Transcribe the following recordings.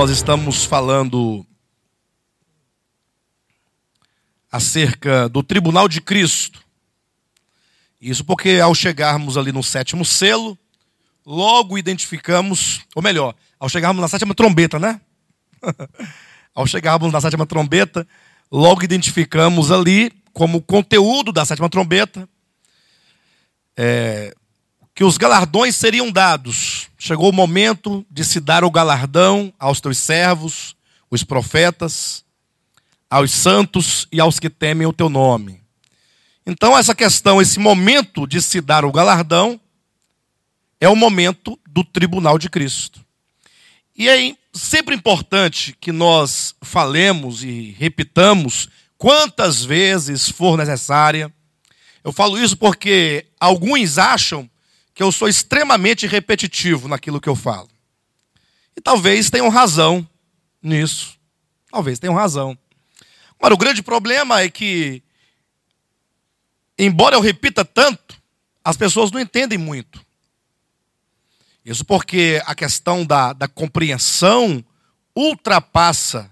nós estamos falando acerca do tribunal de Cristo. Isso porque ao chegarmos ali no sétimo selo, logo identificamos, ou melhor, ao chegarmos na sétima trombeta, né? Ao chegarmos na sétima trombeta, logo identificamos ali como conteúdo da sétima trombeta que os galardões seriam dados. Chegou o momento de se dar o galardão aos teus servos, os profetas, aos santos e aos que temem o teu nome. Então essa questão, esse momento de se dar o galardão, é o momento do tribunal de Cristo. E é sempre importante que nós falemos e repitamos quantas vezes for necessária. Eu falo isso porque alguns acham que eu sou extremamente repetitivo naquilo que eu falo. E talvez tenham razão nisso. Talvez tenham razão. Agora, o grande problema é que, embora eu repita tanto, as pessoas não entendem muito. Isso porque a questão da compreensão ultrapassa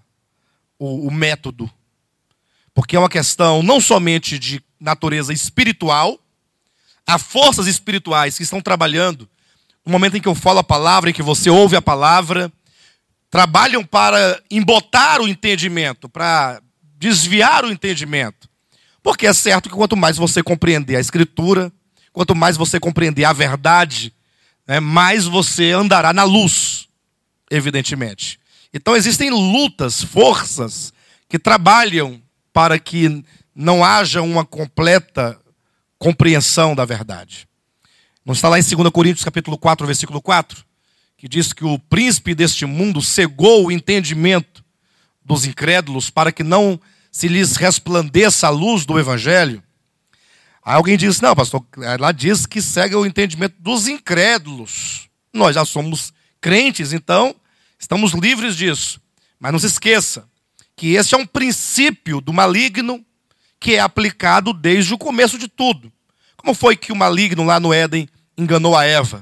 o método. Porque é uma questão não somente de natureza espiritual. Há forças espirituais que estão trabalhando no momento em que eu falo a palavra, em que você ouve a palavra, trabalham para embotar o entendimento, para desviar o entendimento. Porque é certo que quanto mais você compreender a Escritura, quanto mais você compreender a verdade, mais você andará na luz, evidentemente. Então existem lutas, forças que trabalham para que não haja uma completa compreensão da verdade. Não está lá em 2 Coríntios capítulo 4, versículo 4, que diz que o príncipe deste mundo cegou o entendimento dos incrédulos para que não se lhes resplandeça a luz do evangelho. Aí alguém diz, não, pastor, lá diz que cega o entendimento dos incrédulos. Nós já somos crentes, então estamos livres disso. Mas não se esqueça que esse é um princípio do maligno que é aplicado desde o começo de tudo. Como foi que o maligno lá no Éden enganou a Eva?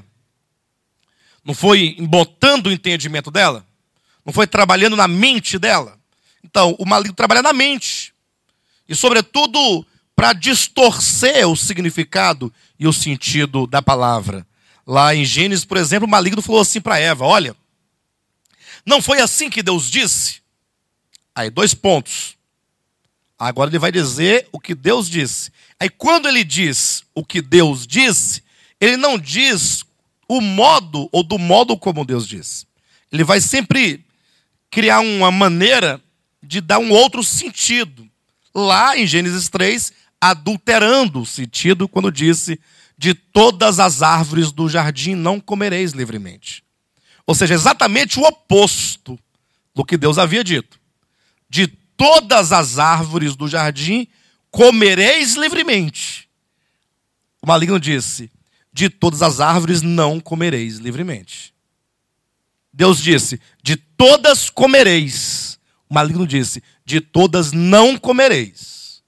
Não foi embotando o entendimento dela? Não foi trabalhando na mente dela? Então, o maligno trabalha na mente. E, sobretudo, para distorcer o significado e o sentido da palavra. Lá em Gênesis, por exemplo, o maligno falou assim para Eva, olha, não foi assim que Deus disse? Aí, 2 pontos. Agora ele vai dizer o que Deus disse. Aí quando ele diz o que Deus disse, ele não diz o modo ou do modo como Deus disse. Ele vai sempre criar uma maneira de dar um outro sentido. Lá em Gênesis 3, adulterando o sentido quando disse, de todas as árvores do jardim não comereis livremente. Ou seja, exatamente o oposto do que Deus havia dito. De todas as árvores do jardim comereis livremente. O maligno disse, de todas as árvores não comereis livremente. Deus disse, de todas comereis. O maligno disse, de todas não comereis.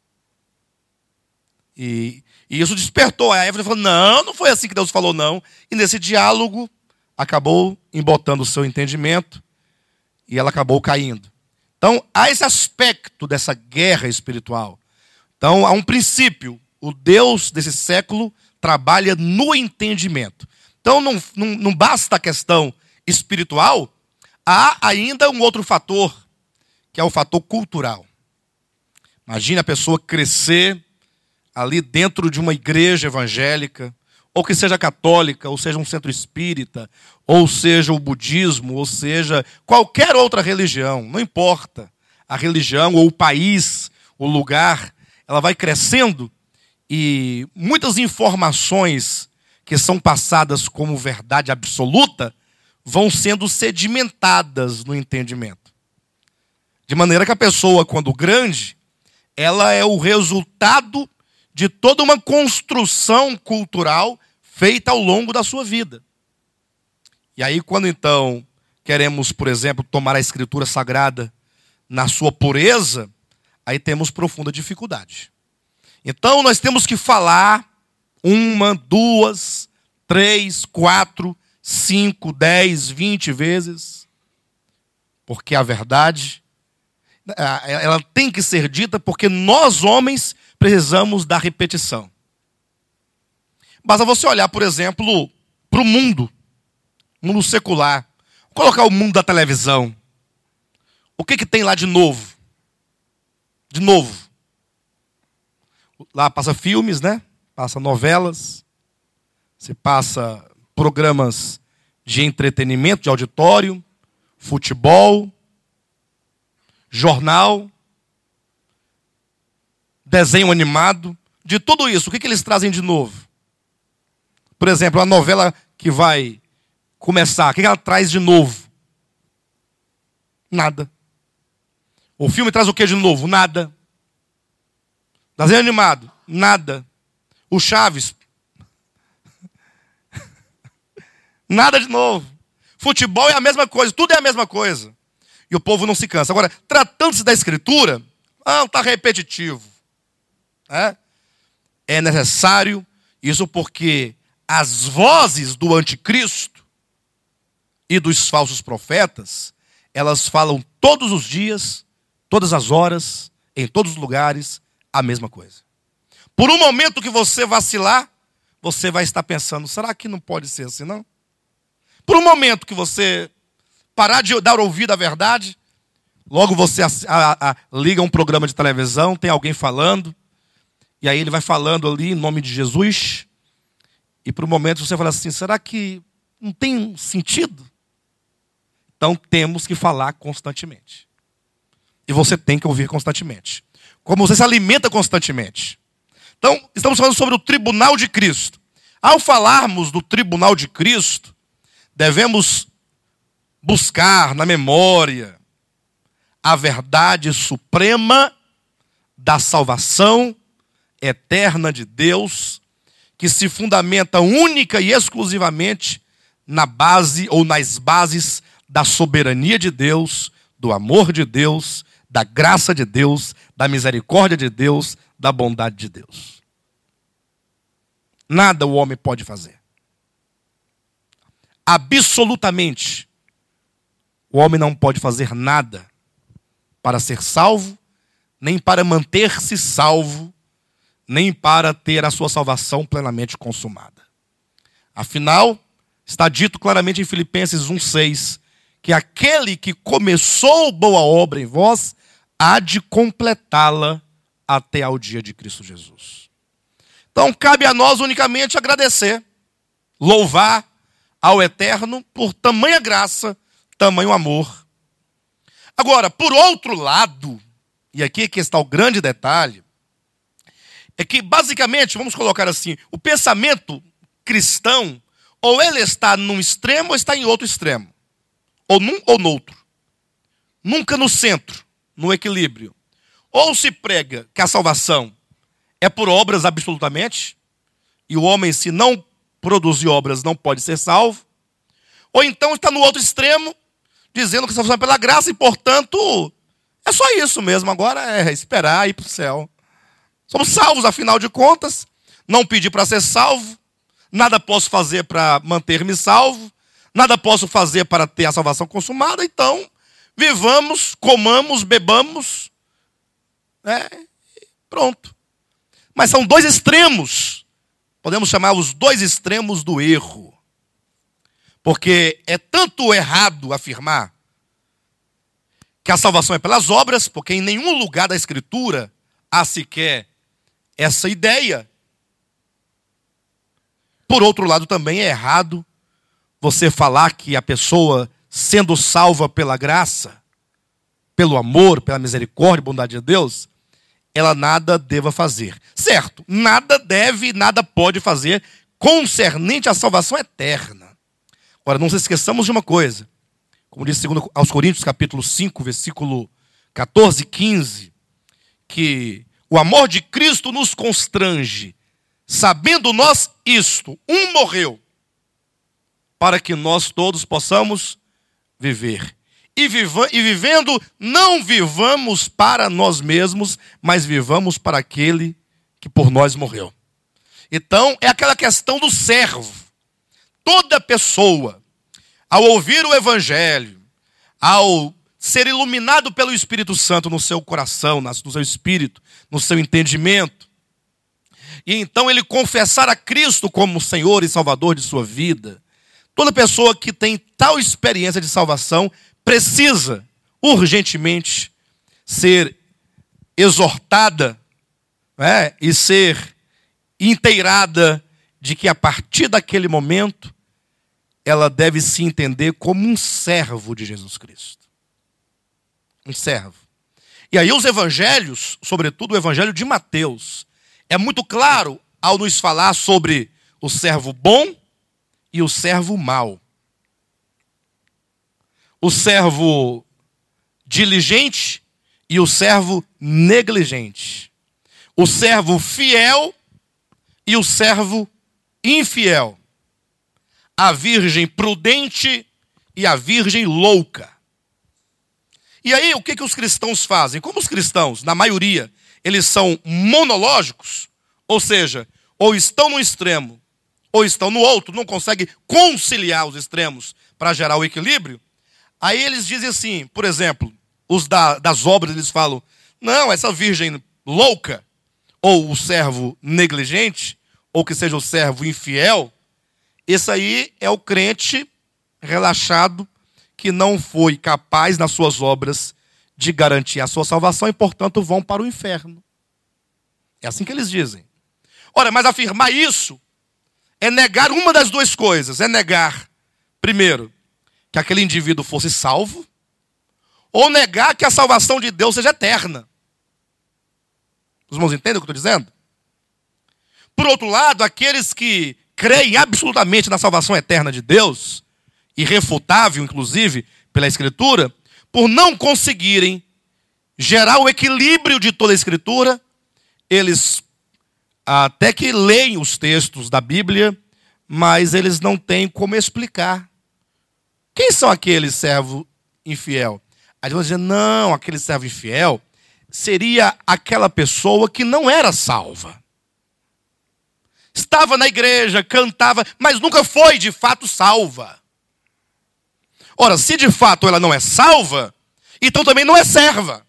E isso despertou a Eva e falou, não foi assim que Deus falou não. E nesse diálogo acabou embotando o seu entendimento e ela acabou caindo. Então, há esse aspecto dessa guerra espiritual. Então, há um princípio. O Deus desse século trabalha no entendimento. Então, não basta a questão espiritual, há ainda um outro fator, que é o fator cultural. Imagine a pessoa crescer ali dentro de uma igreja evangélica, ou que seja católica, ou seja um centro espírita, ou seja o budismo, ou seja qualquer outra religião, não importa a religião ou o país, o lugar, ela vai crescendo e muitas informações que são passadas como verdade absoluta vão sendo sedimentadas no entendimento. De maneira que a pessoa, quando grande, ela é o resultado de toda uma construção cultural feita ao longo da sua vida. E aí, quando então queremos, por exemplo, tomar a Escritura Sagrada na sua pureza, aí temos profunda dificuldade. Então, nós temos que falar 1, 2, 3, 4, 5, 10, 20 vezes. porque a verdade, ela tem que ser dita porque nós, homens, precisamos da repetição. Basta você olhar, por exemplo, para o mundo secular. Vou colocar o mundo da televisão. O que tem lá de novo? De novo. Lá passa filmes, né? Passa novelas. Você passa programas de entretenimento, de auditório, futebol, jornal, desenho animado. De tudo isso, o que eles trazem de novo? Por exemplo, a novela que vai começar, o que ela traz de novo? Nada. O filme traz o que de novo? Nada. Desenho animado? Nada. O Chaves? Nada de novo. Futebol é a mesma coisa, tudo é a mesma coisa. E o povo não se cansa. Agora, tratando-se da Escritura, está repetitivo. É necessário, isso porque as vozes do anticristo e dos falsos profetas, elas falam todos os dias, todas as horas, em todos os lugares, a mesma coisa. Por um momento que você vacilar, você vai estar pensando, será que não pode ser assim, não? Por um momento que você parar de dar ouvido à verdade, logo você liga um programa de televisão, tem alguém falando, e aí ele vai falando ali em nome de Jesus, e por um momento você fala assim, será que não tem sentido? Então temos que falar constantemente. E você tem que ouvir constantemente. Como você se alimenta constantemente. Então, estamos falando sobre o tribunal de Cristo. Ao falarmos do tribunal de Cristo, devemos buscar na memória a verdade suprema da salvação eterna de Deus, que se fundamenta única e exclusivamente na base ou nas bases da soberania de Deus, do amor de Deus, da graça de Deus, da misericórdia de Deus, da bondade de Deus. Nada o homem pode fazer. Absolutamente. O homem não pode fazer nada para ser salvo, nem para manter-se salvo, nem para ter a sua salvação plenamente consumada. Afinal, está dito claramente em Filipenses 1,6, que aquele que começou boa obra em vós, há de completá-la até ao dia de Cristo Jesus. Então, cabe a nós unicamente agradecer, louvar ao Eterno por tamanha graça, tamanho amor. Agora, por outro lado, e aqui é que está o grande detalhe, é que basicamente, vamos colocar assim, o pensamento cristão, ou ele está num extremo ou está em outro extremo. Ou num ou no outro. Nunca no centro, no equilíbrio. Ou se prega que a salvação é por obras absolutamente, e o homem, se não produzir obras, não pode ser salvo. Ou então está no outro extremo, dizendo que a salvação é pela graça e, portanto, é só isso mesmo. Agora é esperar ir para o céu. Somos salvos, afinal de contas. Não pedi para ser salvo. Nada posso fazer para manter-me salvo. Nada posso fazer para ter a salvação consumada. Então, vivamos, comamos, bebamos. Pronto. Mas são dois extremos. Podemos chamar os dois extremos do erro. Porque é tanto errado afirmar que a salvação é pelas obras, porque em nenhum lugar da Escritura há sequer essa ideia. Por outro lado, também é errado você falar que a pessoa, sendo salva pela graça, pelo amor, pela misericórdia e bondade de Deus, ela nada deva fazer. Certo, nada deve, nada pode fazer concernente à salvação eterna. Agora, não nos esqueçamos de uma coisa. Como diz 2 aos Coríntios, capítulo 5, versículo 14 e 15, que o amor de Cristo nos constrange, sabendo nós isto, um morreu, para que nós todos possamos viver. E vivendo, não vivamos para nós mesmos, mas vivamos para aquele que por nós morreu. Então, é aquela questão do servo. Toda pessoa, ao ouvir o Evangelho, ao ser iluminado pelo Espírito Santo no seu coração, no seu espírito, no seu entendimento. E então ele confessar a Cristo como Senhor e Salvador de sua vida. Toda pessoa que tem tal experiência de salvação precisa urgentemente ser exortada, né, e ser inteirada de que a partir daquele momento ela deve se entender como um servo de Jesus Cristo. Um servo. E aí os evangelhos, sobretudo o evangelho de Mateus, é muito claro ao nos falar sobre o servo bom e o servo mau. O servo diligente e o servo negligente. O servo fiel e o servo infiel. A virgem prudente e a virgem louca. E aí, o que os cristãos fazem? Como os cristãos, na maioria, eles são monológicos, ou seja, ou estão no extremo, ou estão no outro, não conseguem conciliar os extremos para gerar o equilíbrio, aí eles dizem assim, por exemplo, os das obras, eles falam, não, essa virgem louca, ou o servo negligente, ou que seja o servo infiel, esse aí é o crente relaxado, que não foi capaz nas suas obras de garantir a sua salvação e, portanto, vão para o inferno. É assim que eles dizem. Ora, mas afirmar isso é negar uma das duas coisas. É negar, primeiro, que aquele indivíduo fosse salvo, ou negar que a salvação de Deus seja eterna. Os irmãos entendem o que eu estou dizendo? Por outro lado, aqueles que creem absolutamente na salvação eterna de Deus, irrefutável, inclusive, pela Escritura, por não conseguirem gerar o equilíbrio de toda a Escritura, eles até que leem os textos da Bíblia, mas eles não têm como explicar. Quem são aqueles servo infiel? Aí vão dizer, não, aquele servo infiel seria aquela pessoa que não era salva. Estava na igreja, cantava, mas nunca foi de fato salva. Ora, se de fato ela não é salva, então também não é serva.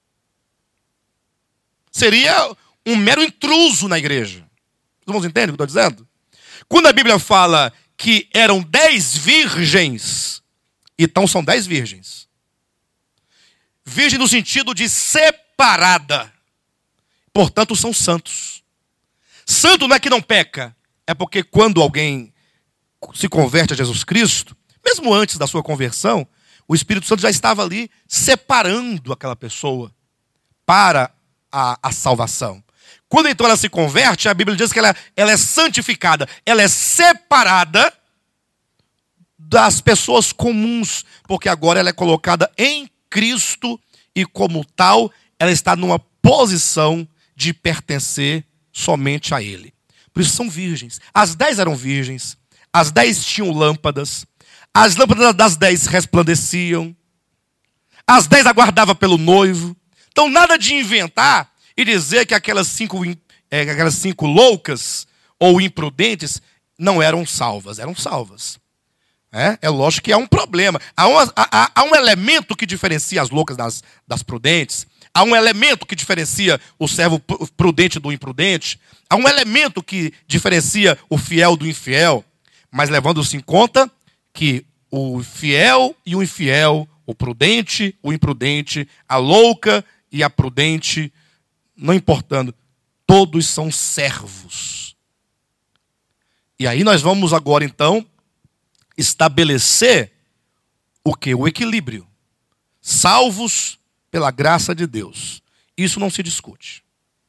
Seria um mero intruso na igreja. Os irmãos entendem o que eu estou dizendo? Quando a Bíblia fala que eram 10 virgens, então são 10 virgens. Virgem no sentido de separada. Portanto, são santos. Santo não é que não peca, é porque quando alguém se converte a Jesus Cristo, mesmo antes da sua conversão, o Espírito Santo já estava ali separando aquela pessoa para a salvação. Quando então ela se converte, a Bíblia diz que ela é santificada, ela é separada das pessoas comuns, porque agora ela é colocada em Cristo e como tal, ela está numa posição de pertencer somente a Ele. Por isso são virgens. As 10 eram virgens, as 10 tinham lâmpadas, as lâmpadas das 10 resplandeciam, as 10 aguardavam pelo noivo. Então nada de inventar e dizer que aquelas cinco loucas ou imprudentes não eram salvas. Eram salvas. É lógico que há um problema. Há um elemento que diferencia as loucas das prudentes. Há um elemento que diferencia o servo prudente do imprudente. Há um elemento que diferencia o fiel do infiel. Mas levando-se em conta que o fiel e o infiel, o prudente, o imprudente, a louca e a prudente, não importando, todos são servos. E aí nós vamos agora então estabelecer o quê? O equilíbrio. Salvos pela graça de Deus. Isso não se discute.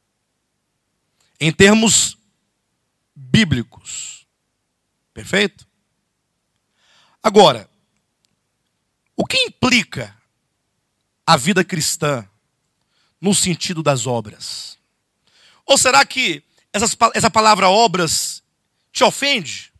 Em termos bíblicos. Perfeito? Agora, o que implica a vida cristã no sentido das obras? Ou será que essa palavra obras te ofende?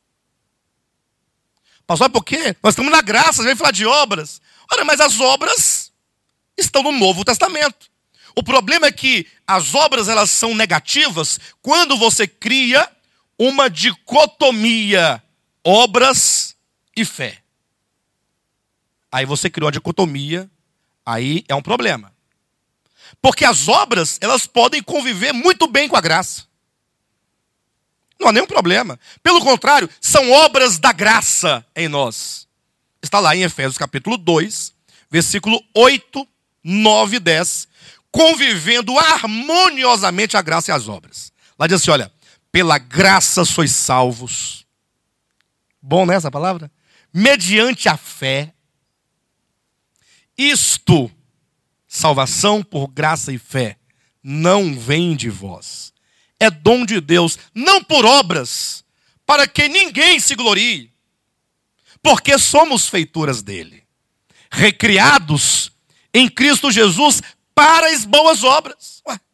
Pastor, por quê? Nós estamos na graça, a gente vai falar de obras. Olha, mas as obras estão no Novo Testamento. O problema é que as obras elas são negativas quando você cria uma dicotomia, obras e fé. Aí você criou a dicotomia, aí é um problema. Porque as obras, elas podem conviver muito bem com a graça. Não há nenhum problema. Pelo contrário, são obras da graça em nós. Está lá em Efésios capítulo 2, versículo 8, 9 e 10. Convivendo harmoniosamente a graça e as obras. Lá diz assim, olha, pela graça sois salvos. Bom, né, essa palavra? Mediante a fé. Isto, salvação por graça e fé, não vem de vós. É dom de Deus, não por obras, para que ninguém se glorie. Porque somos feituras dele, recriados em Cristo Jesus para as boas obras. Ué.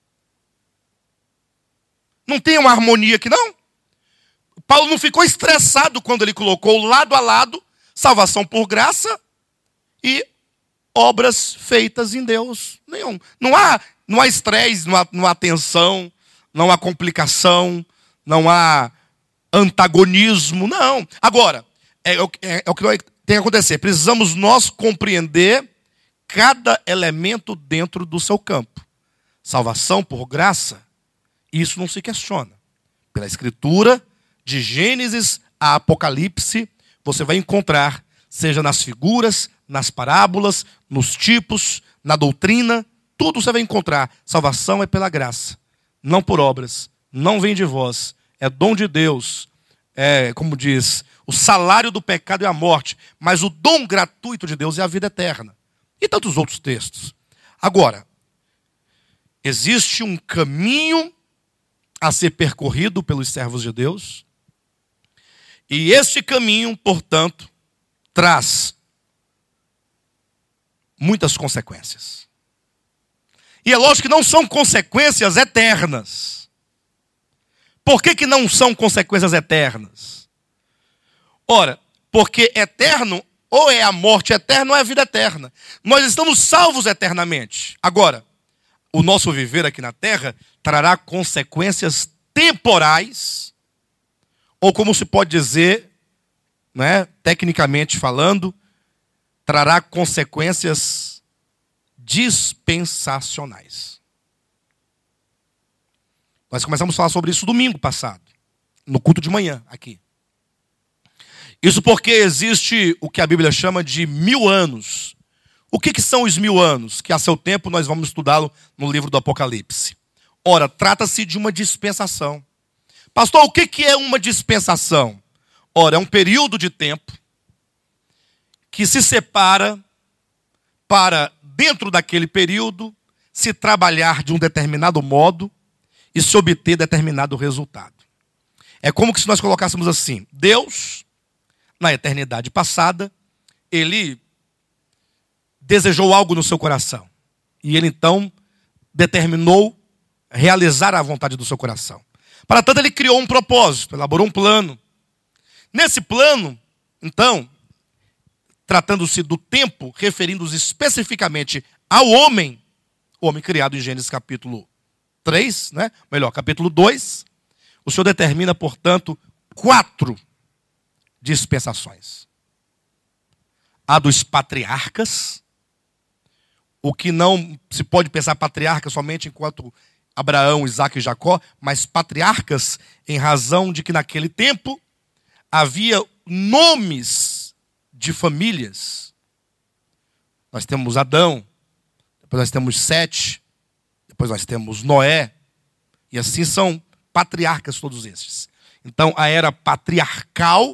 Não tem uma harmonia aqui, não? Paulo não ficou estressado quando ele colocou lado a lado salvação por graça e obras feitas em Deus. Nenhum. Não há estresse, não há tensão, não há complicação, não há antagonismo, não. Agora, é o que tem que acontecer. Precisamos nós compreender cada elemento dentro do seu campo. Salvação por graça, isso não se questiona. Pela Escritura, de Gênesis a Apocalipse, você vai encontrar, seja nas figuras, nas parábolas, nos tipos, na doutrina, tudo você vai encontrar. Salvação é pela graça, não por obras, não vem de vós, é dom de Deus. É, como diz, o salário do pecado é a morte, mas o dom gratuito de Deus é a vida eterna. E tantos outros textos. Agora, existe um caminho a ser percorrido pelos servos de Deus, e este caminho, portanto, traz muitas consequências. E é lógico que não são consequências eternas. Por que não são consequências eternas? Ora, porque eterno ou é a morte eterna ou é a vida eterna. Nós estamos salvos eternamente. Agora, o nosso viver aqui na terra trará consequências temporais, ou como se pode dizer, né, tecnicamente falando, trará consequências dispensacionais. Nós começamos a falar sobre isso domingo passado, no culto de manhã, aqui. Isso porque existe o que a Bíblia chama de 1000 anos. O que são os 1000 anos? Que a seu tempo nós vamos estudá-lo no livro do Apocalipse. Ora, trata-se de uma dispensação. Pastor, o que é uma dispensação? Ora, é um período de tempo que se separa para, dentro daquele período, se trabalhar de um determinado modo e se obter determinado resultado. É como que se nós colocássemos assim, Deus, na eternidade passada, ele desejou algo no seu coração. E ele então determinou realizar a vontade do seu coração. Para tanto, ele criou um propósito, elaborou um plano. Nesse plano, então, tratando-se do tempo, referindo-se especificamente ao homem, o homem criado em Gênesis capítulo 3, né? Melhor, capítulo 2, o Senhor determina, portanto, 4 dispensações. A dos patriarcas, o que não se pode pensar patriarca somente enquanto Abraão, Isaque e Jacó, mas patriarcas em razão de que naquele tempo havia nomes de famílias. Nós temos Adão, depois nós temos Sete, depois nós temos Noé, e assim são patriarcas todos esses. Então a era patriarcal,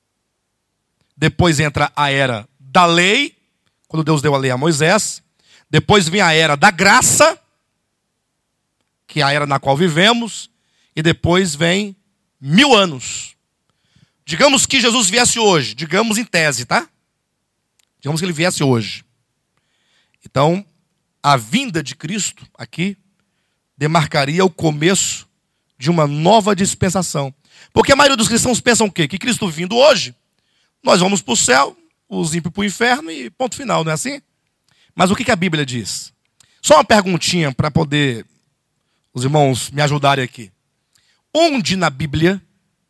depois entra a era da lei, quando Deus deu a lei a Moisés, depois vem a era da graça, que é a era na qual vivemos, e depois vem 1000 anos. Digamos que Jesus viesse hoje, digamos em tese, tá? Digamos que ele viesse hoje. Então, a vinda de Cristo aqui demarcaria o começo de uma nova dispensação. Porque a maioria dos cristãos pensam o quê? Que Cristo vindo hoje, nós vamos para o céu, os ímpios para o inferno e ponto final, não é assim? Mas o que a Bíblia diz? Só uma perguntinha para poder os irmãos me ajudarem aqui. Onde na Bíblia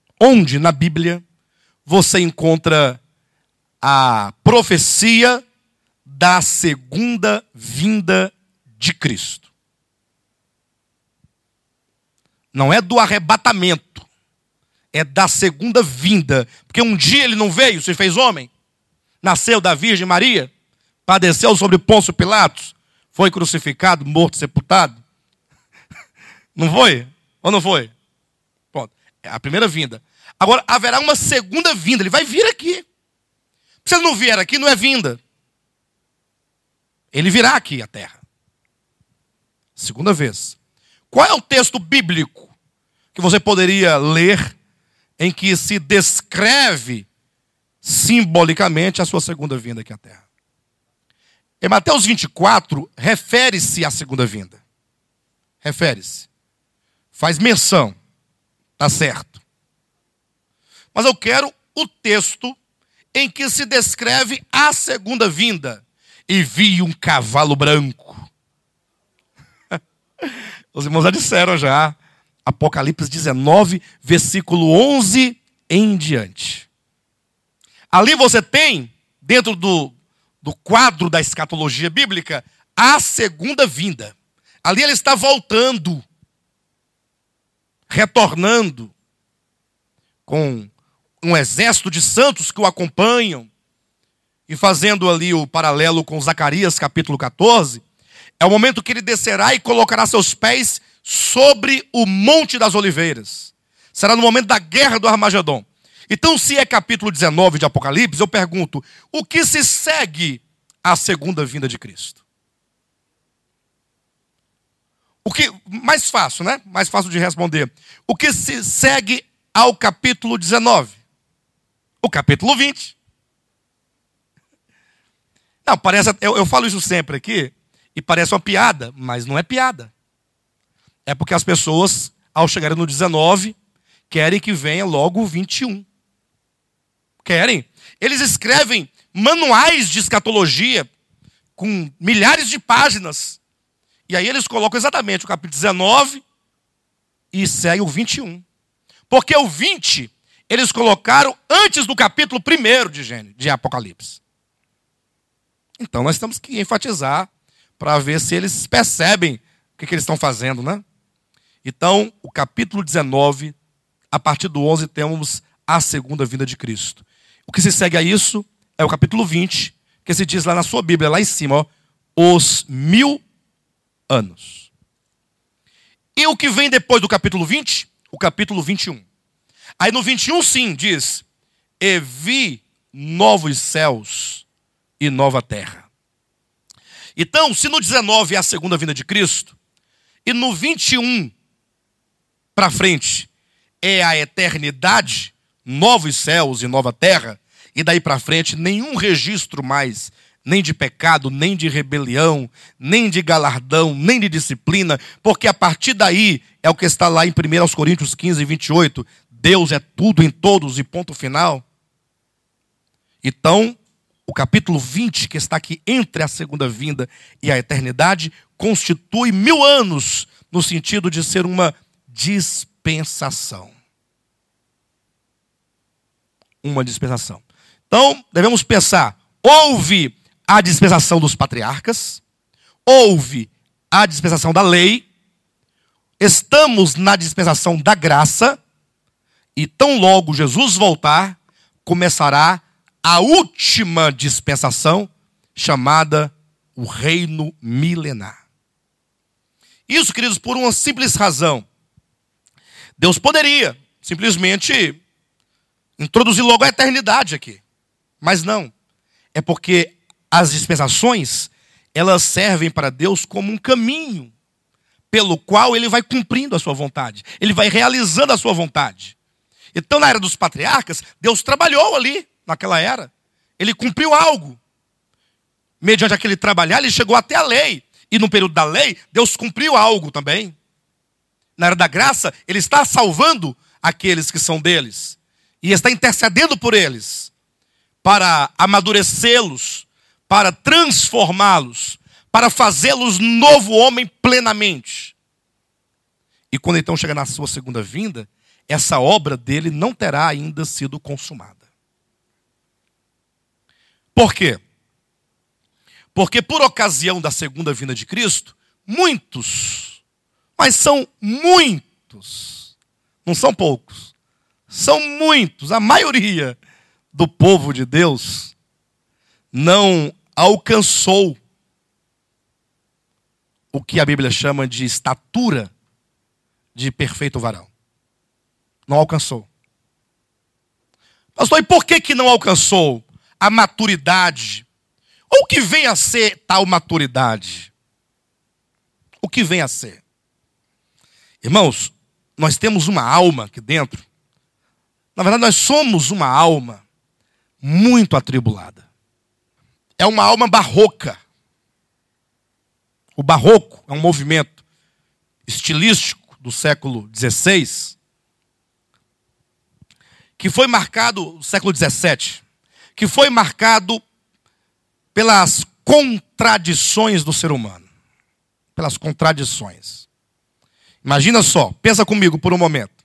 você encontra a profecia da segunda vinda de Cristo. Não é do arrebatamento, é da segunda vinda. Porque um dia ele não veio, se fez homem, nasceu da Virgem Maria, padeceu sobre Pôncio Pilatos, foi crucificado, morto, sepultado. Não foi? Ou não foi? Pronto. É a primeira vinda. Agora, haverá uma segunda vinda. Ele vai vir aqui. Se ele não vier aqui, não é vinda. Ele virá aqui à terra. Segunda vez. Qual é o texto bíblico que você poderia ler em que se descreve simbolicamente a sua segunda vinda aqui à terra? Em Mateus 24, refere-se à segunda vinda. Refere-se. Faz menção. Tá certo. Mas eu quero o texto em que se descreve a segunda vinda. E vi um cavalo branco. Os irmãos já disseram já. Apocalipse 19, versículo 11 em diante. Ali você tem, dentro do quadro da escatologia bíblica, a segunda vinda. Ali ele está voltando, retornando, com um exército de santos que o acompanham, e fazendo ali o paralelo com Zacarias capítulo 14, é o momento que ele descerá e colocará seus pés sobre o Monte das Oliveiras. Será no momento da guerra do Armagedon. Então, se é capítulo 19 de Apocalipse, eu pergunto, o que se segue à segunda vinda de Cristo? O que, mais fácil, né? Mais fácil de responder. O que se segue ao capítulo 19? O capítulo 20. Não, parece, eu falo isso sempre aqui, e parece uma piada, mas não é piada. É porque as pessoas, ao chegarem no 19, querem que venha logo o 21. Querem. Eles escrevem manuais de escatologia com milhares de páginas. E aí eles colocam exatamente o capítulo 19 e segue o 21. Porque o 20, eles colocaram antes do capítulo 1 de Apocalipse. Então nós temos que enfatizar para ver se eles percebem o que eles estão fazendo, né? Então, o capítulo 19, a partir do 11, temos a segunda vinda de Cristo. O que se segue a isso é o capítulo 20, que se diz lá na sua Bíblia, lá em cima, ó, os 1000 anos. E o que vem depois do capítulo 20? O capítulo 21. Aí no 21, sim, diz, e vi novos céus e nova terra. Então, se no 19 é a segunda vinda de Cristo, e no 21 para frente é a eternidade, novos céus e nova terra, e daí para frente nenhum registro mais, nem de pecado, nem de rebelião, nem de galardão, nem de disciplina, porque a partir daí é o que está lá em 1 Coríntios 15, 28, Deus é tudo em todos e ponto final. Então, o capítulo 20, que está aqui entre a segunda vinda e a eternidade, constitui 1000 anos, no sentido de ser uma dispensação. Uma dispensação. Então, devemos pensar, houve a dispensação dos patriarcas, houve a dispensação da lei, estamos na dispensação da graça, e tão logo Jesus voltar, começará a última dispensação, chamada o reino milenar. Isso, queridos, por uma simples razão. Deus poderia simplesmente introduzir logo a eternidade aqui. Mas não. É porque as dispensações, elas servem para Deus como um caminho pelo qual ele vai cumprindo a sua vontade. Ele vai realizando a sua vontade. Então, na era dos patriarcas, Deus trabalhou ali, naquela era. Ele cumpriu algo. Mediante aquele trabalhar, ele chegou até a lei. E no período da lei, Deus cumpriu algo também. Na era da graça, ele está salvando aqueles que são deles. E está intercedendo por eles. Para amadurecê-los. Para transformá-los. Para fazê-los novo homem plenamente. E quando então chega na sua segunda vinda, essa obra dele não terá ainda sido consumada. Por quê? Porque por ocasião da segunda vinda de Cristo, muitos, mas são muitos, não são poucos, são muitos, a maioria do povo de Deus não alcançou o que a Bíblia chama de estatura de perfeito varão. Não alcançou. Pastor, e por que não alcançou a maturidade? Ou o que vem a ser tal maturidade? O que vem a ser? Irmãos, nós temos uma alma aqui dentro. Na verdade, nós somos uma alma muito atribulada. É uma alma barroca. O barroco é um movimento estilístico do século XVI, que foi marcado, século XVII, que foi marcado pelas contradições do ser humano. Pelas contradições. Imagina só, pensa comigo por um momento.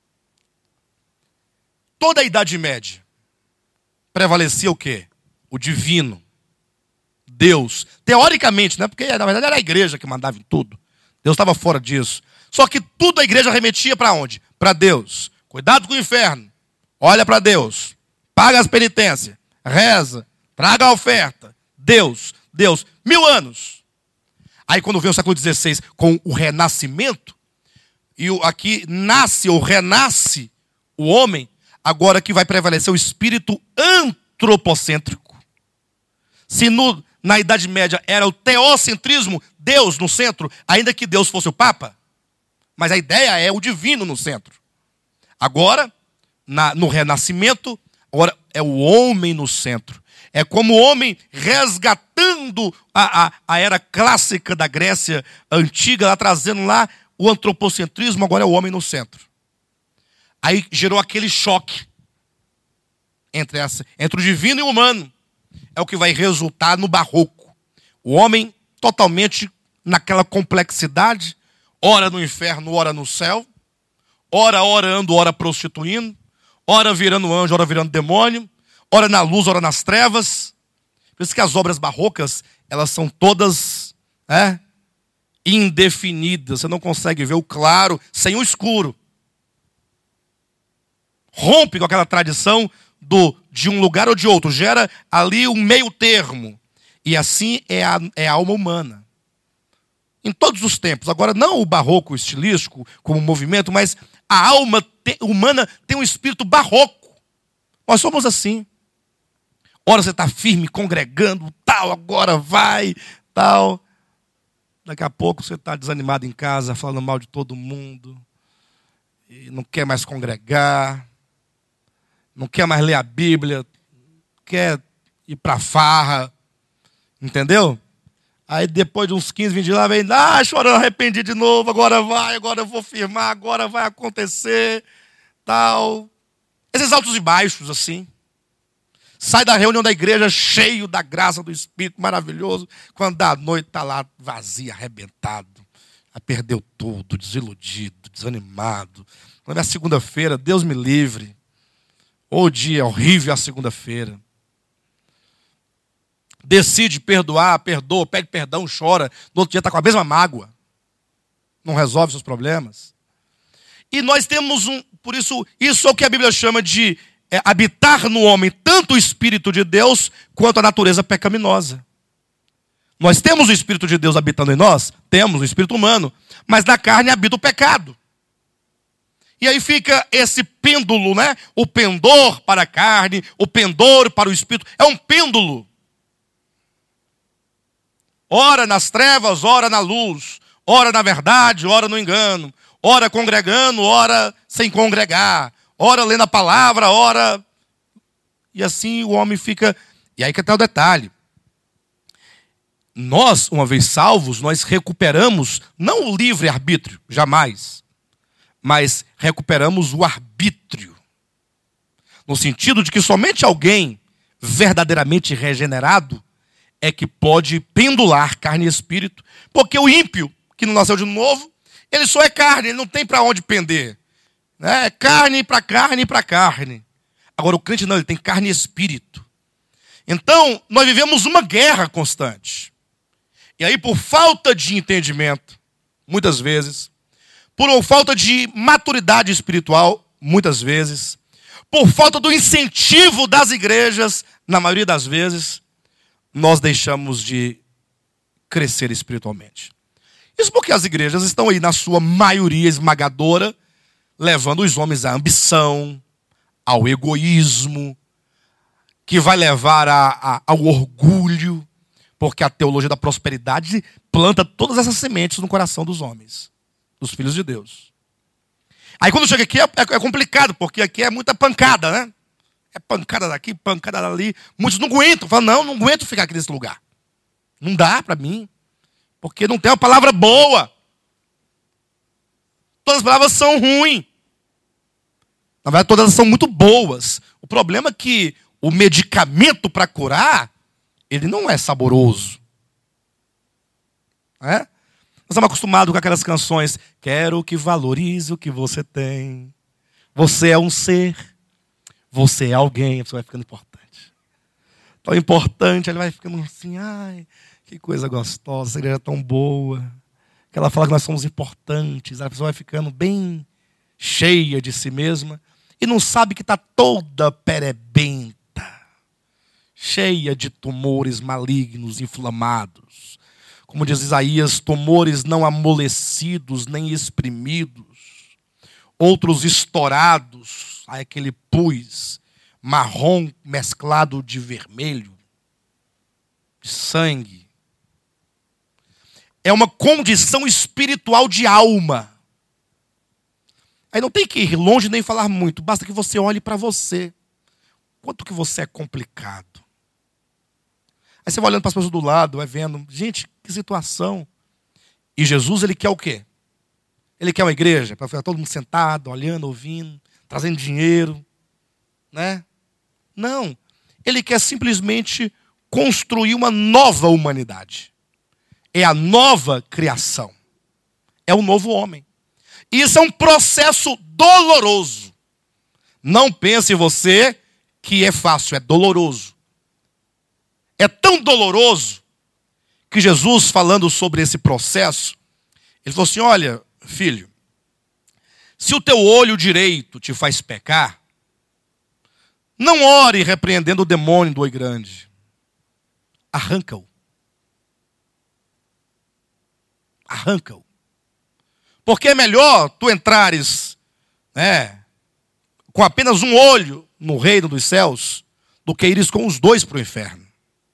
Toda a Idade Média prevalecia o quê? O divino. Deus. Teoricamente, né? Porque na verdade era a igreja que mandava em tudo. Deus estava fora disso. Só que tudo a igreja remetia para onde? Para Deus. Cuidado com o inferno. Olha para Deus. Paga as penitências. Reza. Traga a oferta. Deus. Deus. 1000 anos. Aí quando vem o século XVI com o renascimento, e aqui nasce ou renasce o homem, agora que vai prevalecer o espírito antropocêntrico. Se na Idade Média era o teocentrismo, Deus no centro, ainda que Deus fosse o Papa, mas a ideia é o divino no centro. Agora, no Renascimento, agora é o homem no centro. É como o homem resgatando a era clássica da Grécia antiga, lá, trazendo lá o antropocentrismo, agora é o homem no centro. Aí gerou aquele choque entre o divino e o humano. É o que vai resultar no barroco. O homem totalmente naquela complexidade, ora no inferno, ora no céu, ora orando, ora prostituindo, ora virando anjo, ora virando demônio, ora na luz, ora nas trevas. Por isso que as obras barrocas, elas são todas indefinidas. Você não consegue ver o claro sem o escuro. Rompe com aquela tradição de um lugar ou de outro. Gera ali um meio termo. E assim é a alma humana. Em todos os tempos. Agora, não o barroco estilístico como movimento, mas a alma humana tem um espírito barroco. Nós somos assim. Ora você está firme, congregando, tal, agora vai, tal. Daqui a pouco você está desanimado em casa, falando mal de todo mundo. E não quer mais congregar. Não quer mais ler a Bíblia. Quer ir para farra. Entendeu? Aí depois de uns 15, 20 dias lá vem, chorando, arrependido de novo, agora vai, agora eu vou firmar, agora vai acontecer, tal. Esses altos e baixos, assim. Sai da reunião da igreja cheio da graça do Espírito, maravilhoso. Quando dá a noite, está lá vazio, arrebentado. Perdeu tudo, desiludido, desanimado. Quando é a segunda-feira, Deus me livre. O dia horrível a segunda-feira. Decide perdoar, perdoa, pede perdão, chora. No outro dia está com a mesma mágoa. Não resolve seus problemas. E nós temos por isso é o que a Bíblia chama de habitar no homem tanto o Espírito de Deus quanto a natureza pecaminosa. Nós temos o Espírito de Deus habitando em nós? Temos o Espírito humano. Mas na carne habita o pecado. E aí fica esse pêndulo, né? O pendor para a carne, o pendor para o Espírito. É um pêndulo. Ora nas trevas, ora na luz. Ora na verdade, ora no engano. Ora congregando, ora sem congregar. Ora lendo a palavra, ora... E assim o homem fica... E aí que está o detalhe. Nós, uma vez salvos, nós recuperamos, não o livre-arbítrio, jamais. Mas recuperamos o arbítrio. No sentido de que somente alguém verdadeiramente regenerado é que pode pendular carne e espírito. Porque o ímpio, que não nasceu de novo, ele só é carne, ele não tem para onde pender. É carne para carne para carne. Agora o crente não, ele tem carne e espírito. Então, nós vivemos uma guerra constante. E aí, por falta de entendimento, muitas vezes, por falta de maturidade espiritual, muitas vezes, por falta do incentivo das igrejas, na maioria das vezes, nós deixamos de crescer espiritualmente. Isso porque as igrejas estão aí, na sua maioria esmagadora, levando os homens à ambição, ao egoísmo, que vai levar ao orgulho, porque a teologia da prosperidade planta todas essas sementes no coração dos homens, dos filhos de Deus. Aí quando chega aqui é complicado, porque aqui é muita pancada, né? É pancada daqui, pancada dali. Muitos não aguentam, falam, não aguento ficar aqui nesse lugar. Não dá para mim, porque não tem uma palavra boa. Todas as palavras são ruins. Na verdade, todas elas são muito boas. O problema é que o medicamento para curar, ele não é saboroso. É? Nós estamos acostumados com aquelas canções. Quero que valorize o que você tem. Você é um ser. Você é alguém. Você vai ficando importante. Tão importante, ele vai ficando assim. Ai, que coisa gostosa. Essa igreja é tão boa. Que ela fala que nós somos importantes. A pessoa vai ficando bem cheia de si mesma. E não sabe que está toda perebenta. Cheia de tumores malignos, inflamados. Como diz Isaías, tumores não amolecidos, nem exprimidos. Outros estourados, aí aquele pus marrom mesclado de vermelho, de sangue. É uma condição espiritual de alma. Aí não tem que ir longe nem falar muito, basta que você olhe para você. Quanto que você é complicado. Aí você vai olhando para as pessoas do lado, vai vendo, gente, que situação. E Jesus, ele quer o quê? Ele quer uma igreja para ficar todo mundo sentado, olhando, ouvindo, trazendo dinheiro, né? Não. Ele quer simplesmente construir uma nova humanidade. É a nova criação. É o novo homem. E isso é um processo doloroso. Não pense você que é fácil, é doloroso. É tão doloroso que Jesus, falando sobre esse processo, ele falou assim, olha, filho, se o teu olho direito te faz pecar, não ore repreendendo o demônio do oi grande. Arranca-o. Arranca-o. Porque é melhor tu entrares, com apenas um olho no reino dos céus, do que ires com os dois para o inferno.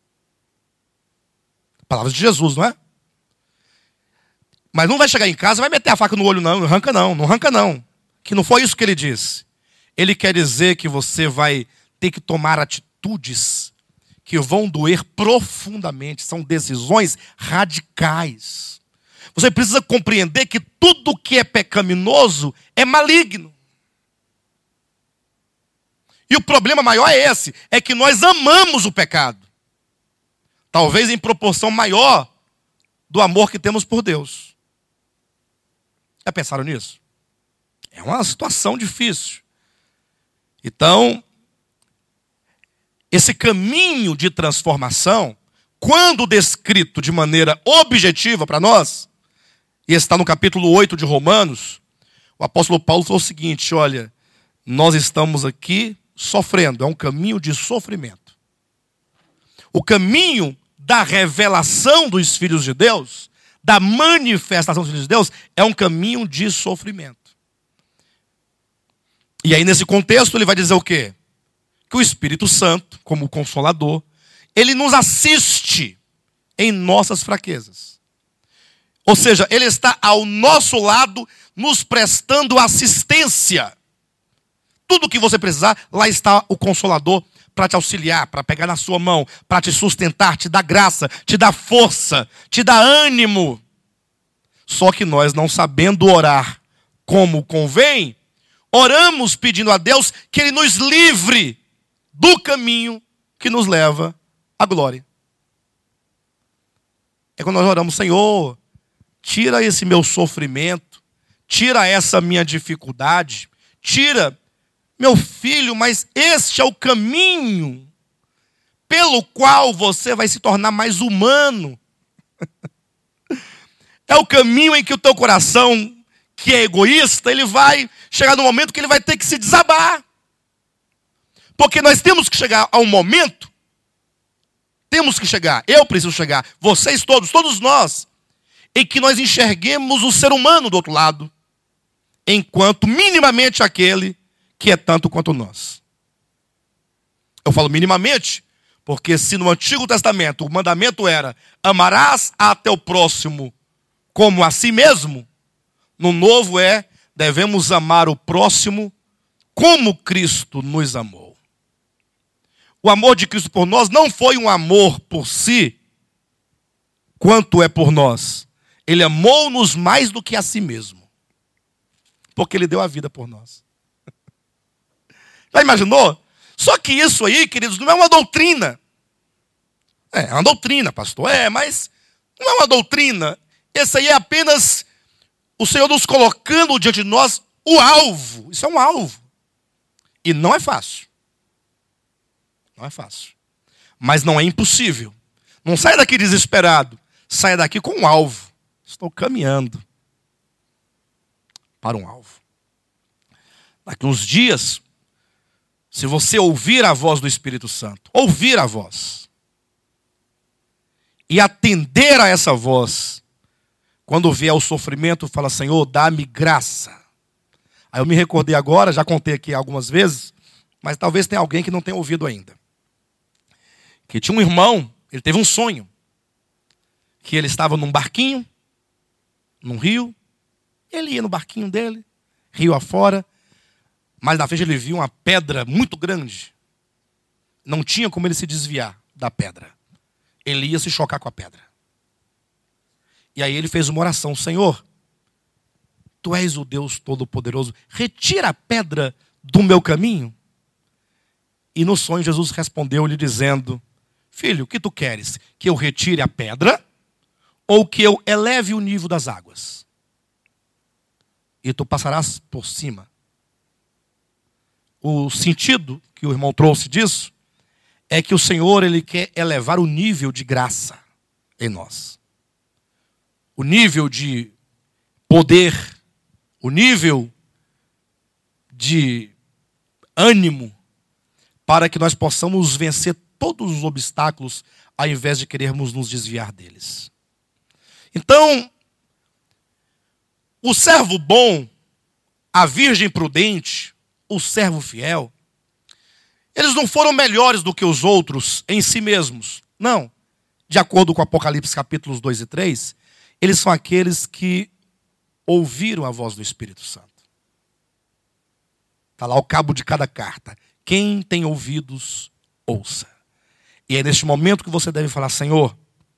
Palavras de Jesus, não é? Mas não vai chegar em casa e vai meter a faca no olho, não. Não arranca não. Que não foi isso que ele disse. Ele quer dizer que você vai ter que tomar atitudes que vão doer profundamente. São decisões radicais. Você precisa compreender que tudo que é pecaminoso é maligno. E o problema maior é esse, é que nós amamos o pecado. Talvez em proporção maior do amor que temos por Deus. Já pensaram nisso? É uma situação difícil. Então, esse caminho de transformação, quando descrito de maneira objetiva para nós, e está no capítulo 8 de Romanos, o apóstolo Paulo falou o seguinte, olha, nós estamos aqui sofrendo, é um caminho de sofrimento. O caminho da revelação dos filhos de Deus, da manifestação dos filhos de Deus, é um caminho de sofrimento. E aí nesse contexto ele vai dizer o quê? Que o Espírito Santo, como Consolador, ele nos assiste em nossas fraquezas. Ou seja, ele está ao nosso lado, nos prestando assistência. Tudo o que você precisar, lá está o Consolador para te auxiliar, para pegar na sua mão, para te sustentar, te dar graça, te dar força, te dar ânimo. Só que nós, não sabendo orar como convém, oramos pedindo a Deus que Ele nos livre do caminho que nos leva à glória. É quando nós oramos, Senhor, tira esse meu sofrimento, tira essa minha dificuldade, tira, meu filho, mas este é o caminho pelo qual você vai se tornar mais humano. É o caminho em que o teu coração, que é egoísta, ele vai chegar no momento que ele vai ter que se desabar. Porque nós temos que chegar a um momento, eu preciso chegar, vocês todos nós, em que nós enxerguemos o ser humano do outro lado, enquanto minimamente aquele que é tanto quanto nós. Eu falo minimamente, porque se no Antigo Testamento o mandamento era amarás a teu próximo como a si mesmo, no Novo devemos amar o próximo como Cristo nos amou. O amor de Cristo por nós não foi um amor por si, quanto é por nós. Ele amou-nos mais do que a si mesmo, porque Ele deu a vida por nós. Já imaginou? Só que isso aí, queridos, não é uma doutrina. É uma doutrina, pastor. Mas não é uma doutrina. Esse aí é apenas o Senhor nos colocando diante de nós o alvo. Isso é um alvo. E não é fácil. Não é fácil. Mas não é impossível. Não saia daqui desesperado. Saia daqui com um alvo. Estou caminhando para um alvo. Daqui uns dias, se você ouvir a voz do Espírito Santo, ouvir a voz, e atender a essa voz, quando vier o sofrimento, fala, Senhor, dá-me graça. Aí eu me recordei agora, já contei aqui algumas vezes, mas talvez tenha alguém que não tenha ouvido ainda. Que tinha um irmão, ele teve um sonho, que ele estava num barquinho, num rio, ele ia no barquinho dele, rio afora, mas na frente ele viu uma pedra muito grande. Não tinha como ele se desviar da pedra. Ele ia se chocar com a pedra. E aí ele fez uma oração, Senhor, Tu és o Deus Todo-Poderoso, retira a pedra do meu caminho. E no sonho Jesus respondeu-lhe dizendo, filho, o que tu queres? Que eu retire a pedra ou que eu eleve o nível das águas? E tu passarás por cima. O sentido que o irmão trouxe disso é que o Senhor, Ele quer elevar o nível de graça em nós. O nível de poder, o nível de ânimo, para que nós possamos vencer todos os obstáculos, ao invés de querermos nos desviar deles. Então, o servo bom, a virgem prudente, o servo fiel, eles não foram melhores do que os outros em si mesmos. Não. De acordo com Apocalipse capítulos 2 e 3, eles são aqueles que ouviram a voz do Espírito Santo. Está lá ao cabo de cada carta. Quem tem ouvidos, ouça. E é neste momento que você deve falar, Senhor,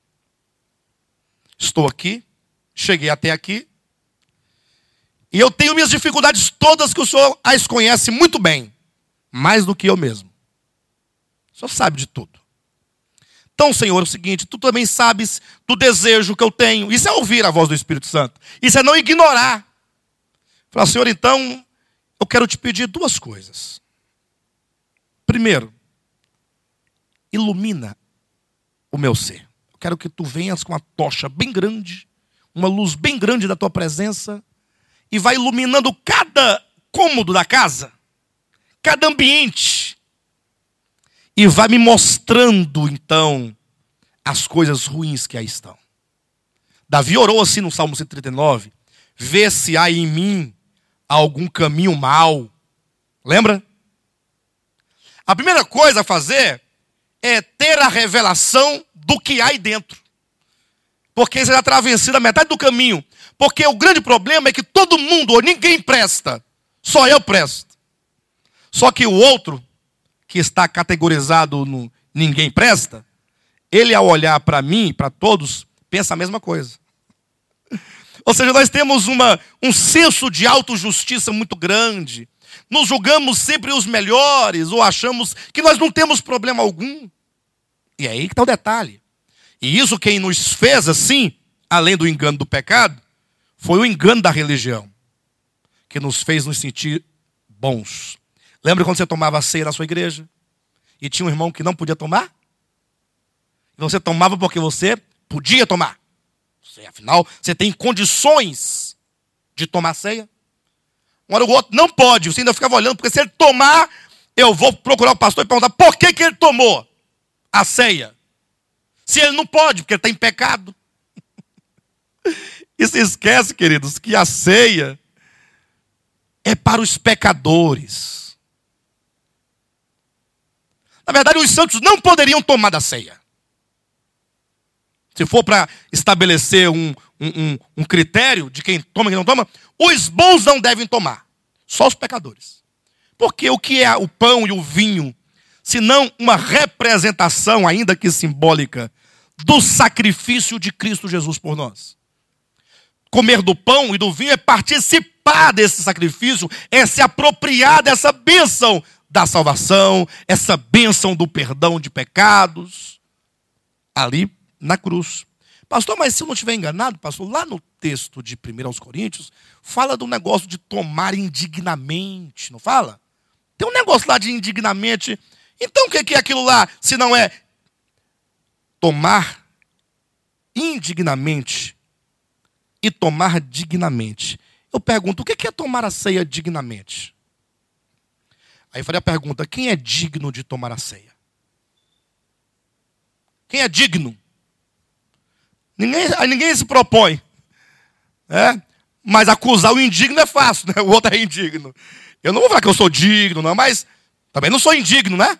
estou aqui, cheguei até aqui, e eu tenho minhas dificuldades todas que o Senhor as conhece muito bem. Mais do que eu mesmo. O Senhor sabe de tudo. Então, Senhor, é o seguinte, Tu também sabes do desejo que eu tenho. Isso é ouvir a voz do Espírito Santo. Isso é não ignorar. Falar, Senhor, então, eu quero te pedir duas coisas. Primeiro, ilumina o meu ser. Eu quero que Tu venhas com uma tocha bem grande, uma luz bem grande da Tua presença, e vai iluminando cada cômodo da casa, cada ambiente, e vai me mostrando, então, as coisas ruins que aí estão. Davi orou assim no Salmo 139, vê se há em mim algum caminho mau. Lembra? A primeira coisa a fazer é ter a revelação do que há aí dentro. Porque você já terá vencido a metade do caminho. Porque o grande problema é que todo mundo, ou ninguém presta, só eu presto. Só que o outro, que está categorizado no ninguém presta, ele ao olhar para mim, para todos, pensa a mesma coisa. Ou seja, nós temos um senso de autojustiça muito grande. Nos julgamos sempre os melhores, ou achamos que nós não temos problema algum. E é aí que está o detalhe. E isso quem nos fez assim, além do engano do pecado, foi o engano da religião, que nos fez nos sentir bons. Lembra quando você tomava a ceia na sua igreja? E tinha um irmão que não podia tomar? Você tomava porque você podia tomar. Afinal, você tem condições de tomar ceia. Uma hora o outro não pode. Você ainda ficava olhando, porque se ele tomar, eu vou procurar o pastor e perguntar por que ele tomou a ceia. Se ele não pode, porque ele está em pecado. E se esquece, queridos, que a ceia é para os pecadores. Na verdade, os santos não poderiam tomar da ceia. Se for para estabelecer um critério de quem toma e quem não toma, os bons não devem tomar, só os pecadores. Porque o que é o pão e o vinho, se não uma representação, ainda que simbólica, do sacrifício de Cristo Jesus por nós? Comer do pão e do vinho é participar desse sacrifício, é se apropriar dessa bênção da salvação, essa bênção do perdão de pecados, ali na cruz. Pastor, mas se eu não estiver enganado, pastor, lá no texto de 1 aos Coríntios, fala do negócio de tomar indignamente, não fala? Tem um negócio lá de indignamente. Então o que é aquilo lá, se não é tomar indignamente e tomar dignamente? Eu pergunto, o que é tomar a ceia dignamente? Aí eu falei a pergunta, quem é digno de tomar a ceia? Quem é digno? Ninguém se propõe. Mas acusar o indigno é fácil, né? O outro é indigno. Eu não vou falar que eu sou digno, não, mas também não sou indigno, né?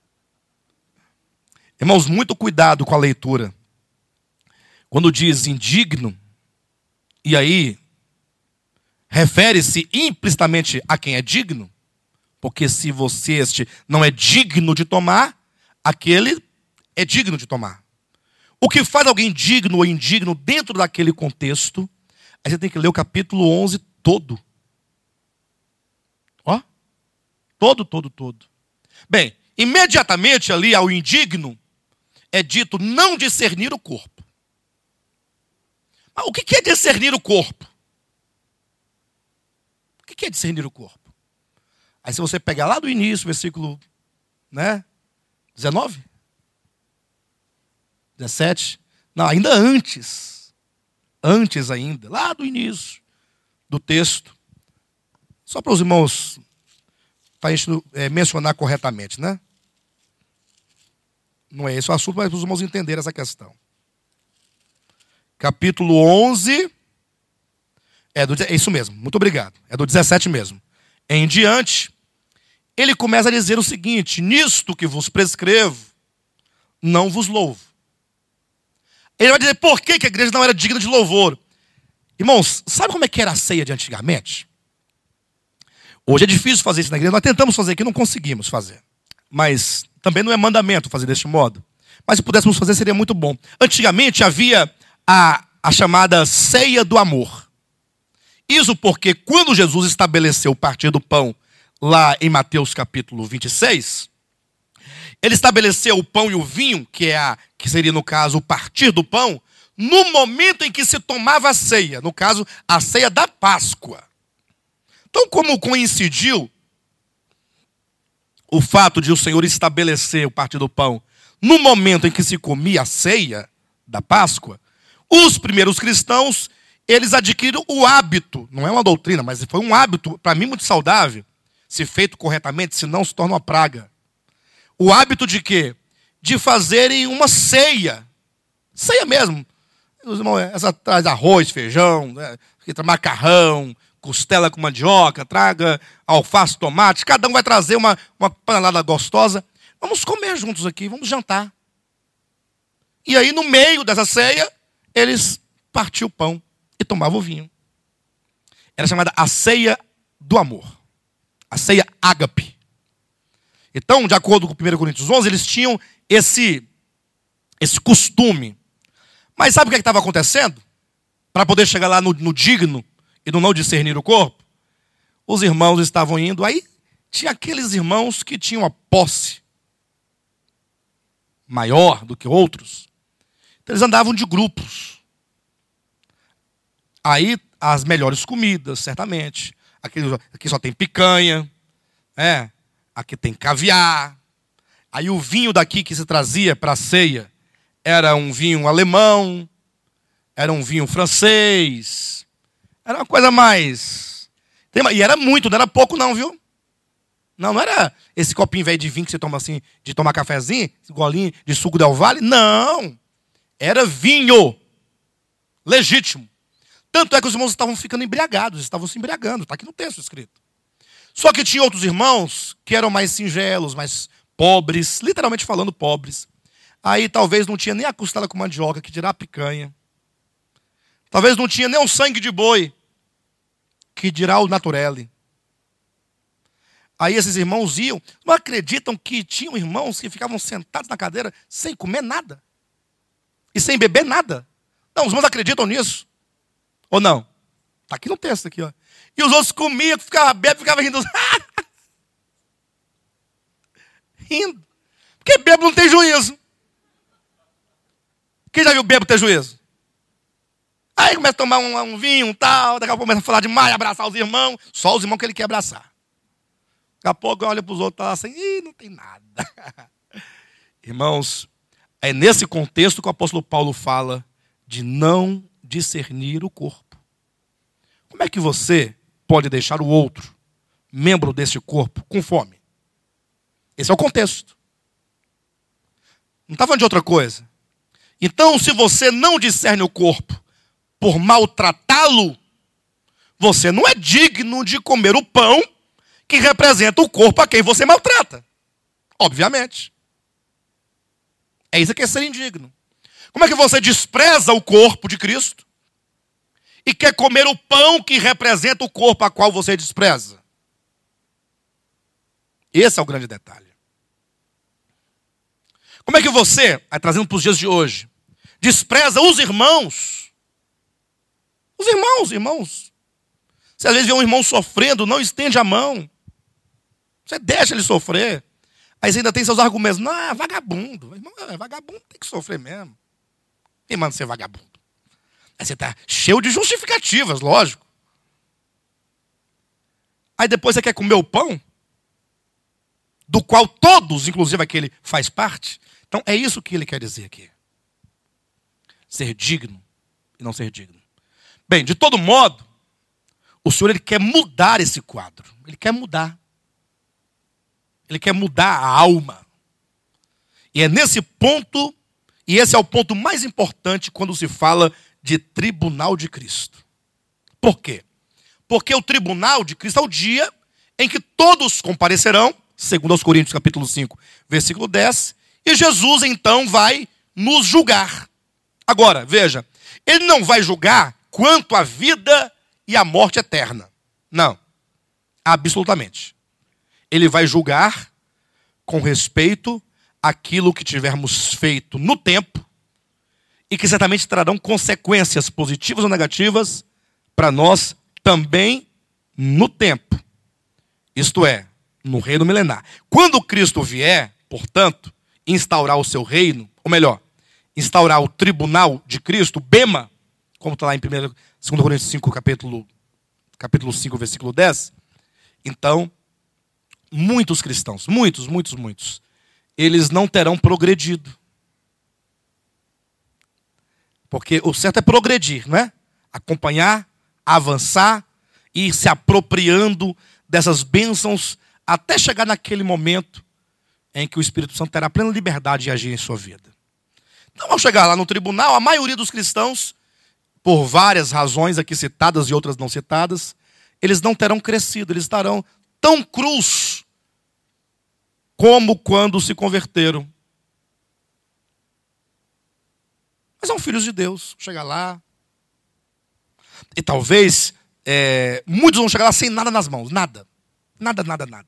Irmãos, muito cuidado com a leitura. Quando diz indigno, e aí refere-se implicitamente a quem é digno, porque se este não é digno de tomar, aquele é digno de tomar. O que faz alguém digno ou indigno dentro daquele contexto, aí você tem que ler o capítulo 11 todo. Ó, todo. Bem, imediatamente ali ao indigno, é dito não discernir o corpo. Mas o que é discernir o corpo? O que é discernir o corpo? Aí se você pegar lá do início, versículo 19, 17, não, ainda antes ainda, lá do início do texto, só para os irmãos, para a gente mencionar corretamente, né? Não é esse o assunto, mas para os irmãos entenderem essa questão. Capítulo 11, é isso mesmo, muito obrigado, é do 17 mesmo. Em diante, ele começa a dizer o seguinte, nisto que vos prescrevo, não vos louvo. Ele vai dizer por que a igreja não era digna de louvor. Irmãos, sabe como é que era a ceia de antigamente? Hoje é difícil fazer isso na igreja. Nós tentamos fazer aqui, não conseguimos fazer. Mas também não é mandamento fazer deste modo. Mas se pudéssemos fazer, seria muito bom. Antigamente havia a chamada ceia do amor. Isso porque quando Jesus estabeleceu o partir do pão, lá em Mateus capítulo 26... ele estabeleceu o pão e o vinho, que seria, no caso, o partir do pão, no momento em que se tomava a ceia. No caso, a ceia da Páscoa. Então, como coincidiu o fato de o Senhor estabelecer o partir do pão no momento em que se comia a ceia da Páscoa, os primeiros cristãos, eles adquiriram o hábito, não é uma doutrina, mas foi um hábito, para mim, muito saudável, se feito corretamente, senão se torna uma praga. O hábito de quê? De fazerem uma ceia. Ceia mesmo. Os irmãos, essa traz arroz, feijão, macarrão, costela com mandioca, traga alface, tomate. Cada um vai trazer uma panelada gostosa. Vamos comer juntos aqui, vamos jantar. E aí, no meio dessa ceia, eles partiam o pão e tomavam o vinho. Era chamada a ceia do amor. A ceia ágape. Então, de acordo com 1 Coríntios 11, eles tinham esse costume. Mas sabe o que estava acontecendo? Para poder chegar lá no digno e no não discernir o corpo, os irmãos estavam indo, aí tinha aqueles irmãos que tinham a posse maior do que outros. Então, eles andavam de grupos. Aí, as melhores comidas, certamente. Aqui só tem picanha, aqui tem caviar. Aí o vinho daqui que se trazia para a ceia era um vinho alemão, era um vinho francês, era uma coisa mais... E era muito, não era pouco não, viu? Não era esse copinho velho de vinho que você toma assim, de tomar cafezinho, esse golinho de suco Del Valle. Não! Era vinho legítimo. Tanto é que os irmãos estavam ficando embriagados, estavam se embriagando, está aqui no texto escrito. Só que tinha outros irmãos que eram mais singelos, mais pobres, literalmente falando pobres. Aí talvez não tinha nem a costela com mandioca, que dirá a picanha. Talvez não tinha nem o sangue de boi, que dirá o naturelli. Aí esses irmãos iam, não acreditam que tinham irmãos que ficavam sentados na cadeira sem comer nada. E sem beber nada. Não, os irmãos acreditam nisso. Ou não? Está aqui no texto, aqui, ó. E os outros comiam, ficavam bebendo, ficavam rindo. Rindo. Porque bebo não tem juízo. Quem já viu bebo ter juízo? Aí começa a tomar um vinho, um tal, daqui a pouco começa a falar demais, abraçar os irmãos, só os irmãos que ele quer abraçar. Daqui a pouco olha para os outros e fala assim, ih, não tem nada. Irmãos, é nesse contexto que o apóstolo Paulo fala de não discernir o corpo. Como é que você pode deixar o outro, membro desse corpo, com fome? Esse é o contexto. Não está falando de outra coisa. Então, se você não discerne o corpo por maltratá-lo, você não é digno de comer o pão que representa o corpo a quem você maltrata. Obviamente. É isso que é ser indigno. Como é que você despreza o corpo de Cristo e quer comer o pão que representa o corpo a qual você despreza? Esse é o grande detalhe. Como é que você, aí trazendo para os dias de hoje, despreza os irmãos? Os irmãos. Você às vezes vê um irmão sofrendo, não estende a mão. Você deixa ele sofrer. Aí você ainda tem seus argumentos. Não, é vagabundo. Irmão, vagabundo tem que sofrer mesmo. Quem manda ser vagabundo? Aí você está cheio de justificativas, lógico. Aí depois você quer comer o pão, do qual todos, inclusive aquele, faz parte. Então é isso que ele quer dizer aqui. Ser digno e não ser digno. Bem, de todo modo, o Senhor ele quer mudar esse quadro. Ele quer mudar. Ele quer mudar a alma. E é nesse ponto, e esse é o ponto mais importante quando se fala de tribunal de Cristo. Por quê? Porque o tribunal de Cristo é o dia em que todos comparecerão, segundo aos Coríntios capítulo 5, versículo 10, e Jesus então vai nos julgar. Agora, veja, ele não vai julgar quanto à vida e à morte eterna. Não, absolutamente. Ele vai julgar com respeito àquilo que tivermos feito no tempo e que certamente trarão consequências positivas ou negativas para nós também no tempo. Isto é, no reino milenar. Quando Cristo vier, portanto, instaurar o seu reino, ou melhor, instaurar o tribunal de Cristo, Bema, como está lá em 2 Coríntios 5, capítulo 5, versículo 10, então, muitos cristãos, muitos, eles não terão progredido. Porque o certo é progredir, não é? Acompanhar, avançar e ir se apropriando dessas bênçãos até chegar naquele momento em que o Espírito Santo terá plena liberdade de agir em sua vida. Então, ao chegar lá no tribunal, a maioria dos cristãos, por várias razões aqui citadas e outras não citadas, eles não terão crescido, eles estarão tão crus como quando se converteram. Mas são filhos de Deus, chegar lá. E talvez muitos vão chegar lá sem nada nas mãos, nada. Nada.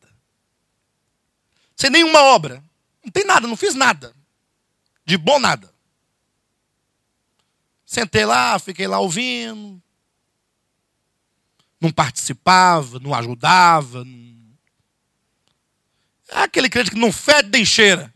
Sem nenhuma obra. Não tem nada, não fiz nada. De bom nada. Sentei lá, fiquei lá ouvindo. Não participava, não ajudava. É aquele crente que não fede nem cheira.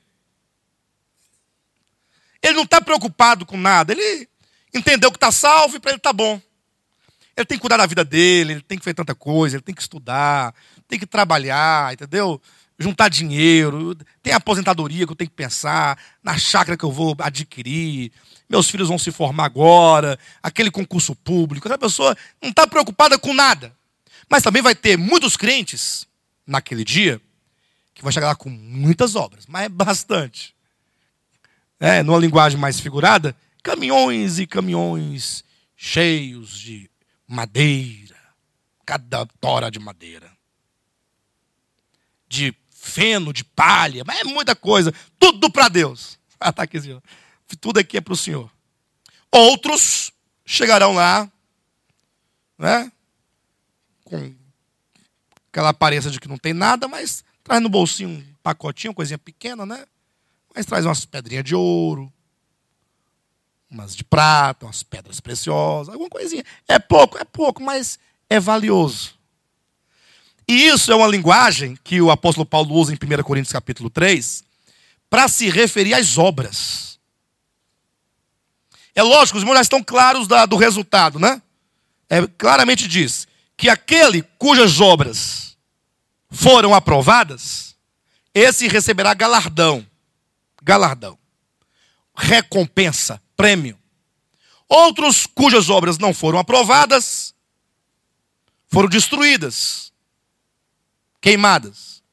Ele não está preocupado com nada. Ele entendeu que está salvo e para ele está bom. Ele tem que cuidar da vida dele, ele tem que fazer tanta coisa, ele tem que estudar, tem que trabalhar, entendeu? juntar dinheiro, tem a aposentadoria que eu tenho que pensar, na chácara que eu vou adquirir, meus filhos vão se formar agora, aquele concurso público. A pessoa não está preocupada com nada. Mas também vai ter muitos crentes naquele dia que vai chegar lá com muitas obras, mas é bastante. Numa linguagem mais figurada, caminhões e caminhões cheios de madeira, cada tora de madeira, de feno, de palha, mas é muita coisa, tudo para Deus. Tá aqui, Senhor. Tudo aqui é para o Senhor. Outros chegarão lá, com aquela aparência de que não tem nada, mas traz no bolsinho um pacotinho, uma coisinha pequena, mas traz umas pedrinhas de ouro, umas de prata, umas pedras preciosas, alguma coisinha. É pouco, mas é valioso. E isso é uma linguagem que o apóstolo Paulo usa em 1 Coríntios capítulo 3, para se referir às obras. É lógico, os irmãos já estão claros do resultado, claramente diz que aquele cujas obras foram aprovadas, esse receberá galardão, recompensa, prêmio. Outros cujas obras não foram aprovadas, foram destruídas, queimadas.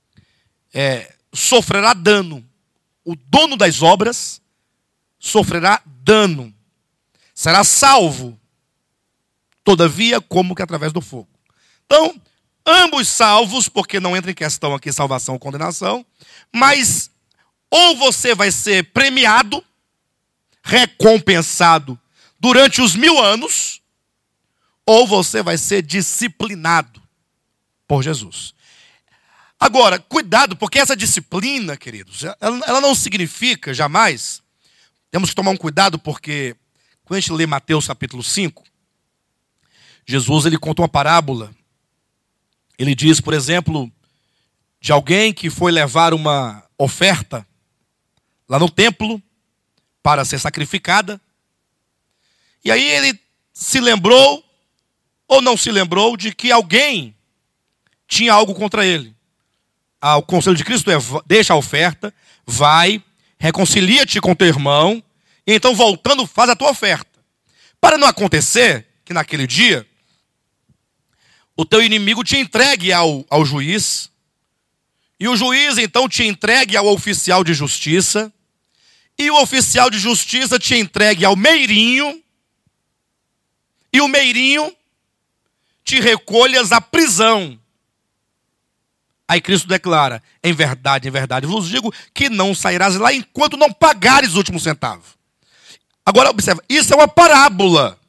Sofrerá dano. O dono das obras sofrerá dano. Será salvo, todavia, como que através do fogo. Então, ambos salvos, porque não entra em questão aqui salvação ou condenação, mas ou você vai ser premiado, recompensado durante os 1000 anos, ou você vai ser disciplinado por Jesus. Agora, cuidado, porque essa disciplina, queridos, ela não significa jamais, temos que tomar um cuidado, porque quando a gente lê Mateus capítulo 5, Jesus ele conta uma parábola. Ele diz, por exemplo, de alguém que foi levar uma oferta lá no templo para ser sacrificada. E aí ele se lembrou, ou não se lembrou, de que alguém tinha algo contra ele. O conselho de Cristo é: deixa a oferta, vai, reconcilia-te com teu irmão, e então voltando faz a tua oferta. Para não acontecer que naquele dia o teu inimigo te entregue ao juiz, e o juiz então te entregue ao oficial de justiça, e o oficial de justiça te entregue ao meirinho, e o meirinho te recolhas à prisão. Aí Cristo declara: em verdade vos digo que não sairás lá enquanto não pagares o último centavo. Agora observa, isso é uma parábola.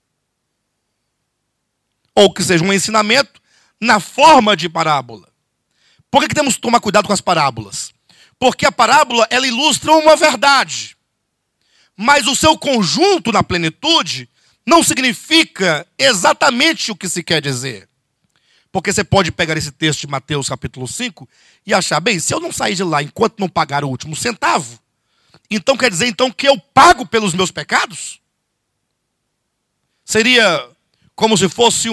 Ou que seja um ensinamento na forma de parábola. Por que temos que tomar cuidado com as parábolas? Porque a parábola, ela ilustra uma verdade. Mas o seu conjunto na plenitude não significa exatamente o que se quer dizer. Porque você pode pegar esse texto de Mateus capítulo 5 e achar: bem, se eu não sair de lá enquanto não pagar o último centavo, então quer dizer então que eu pago pelos meus pecados? Seria como se fosse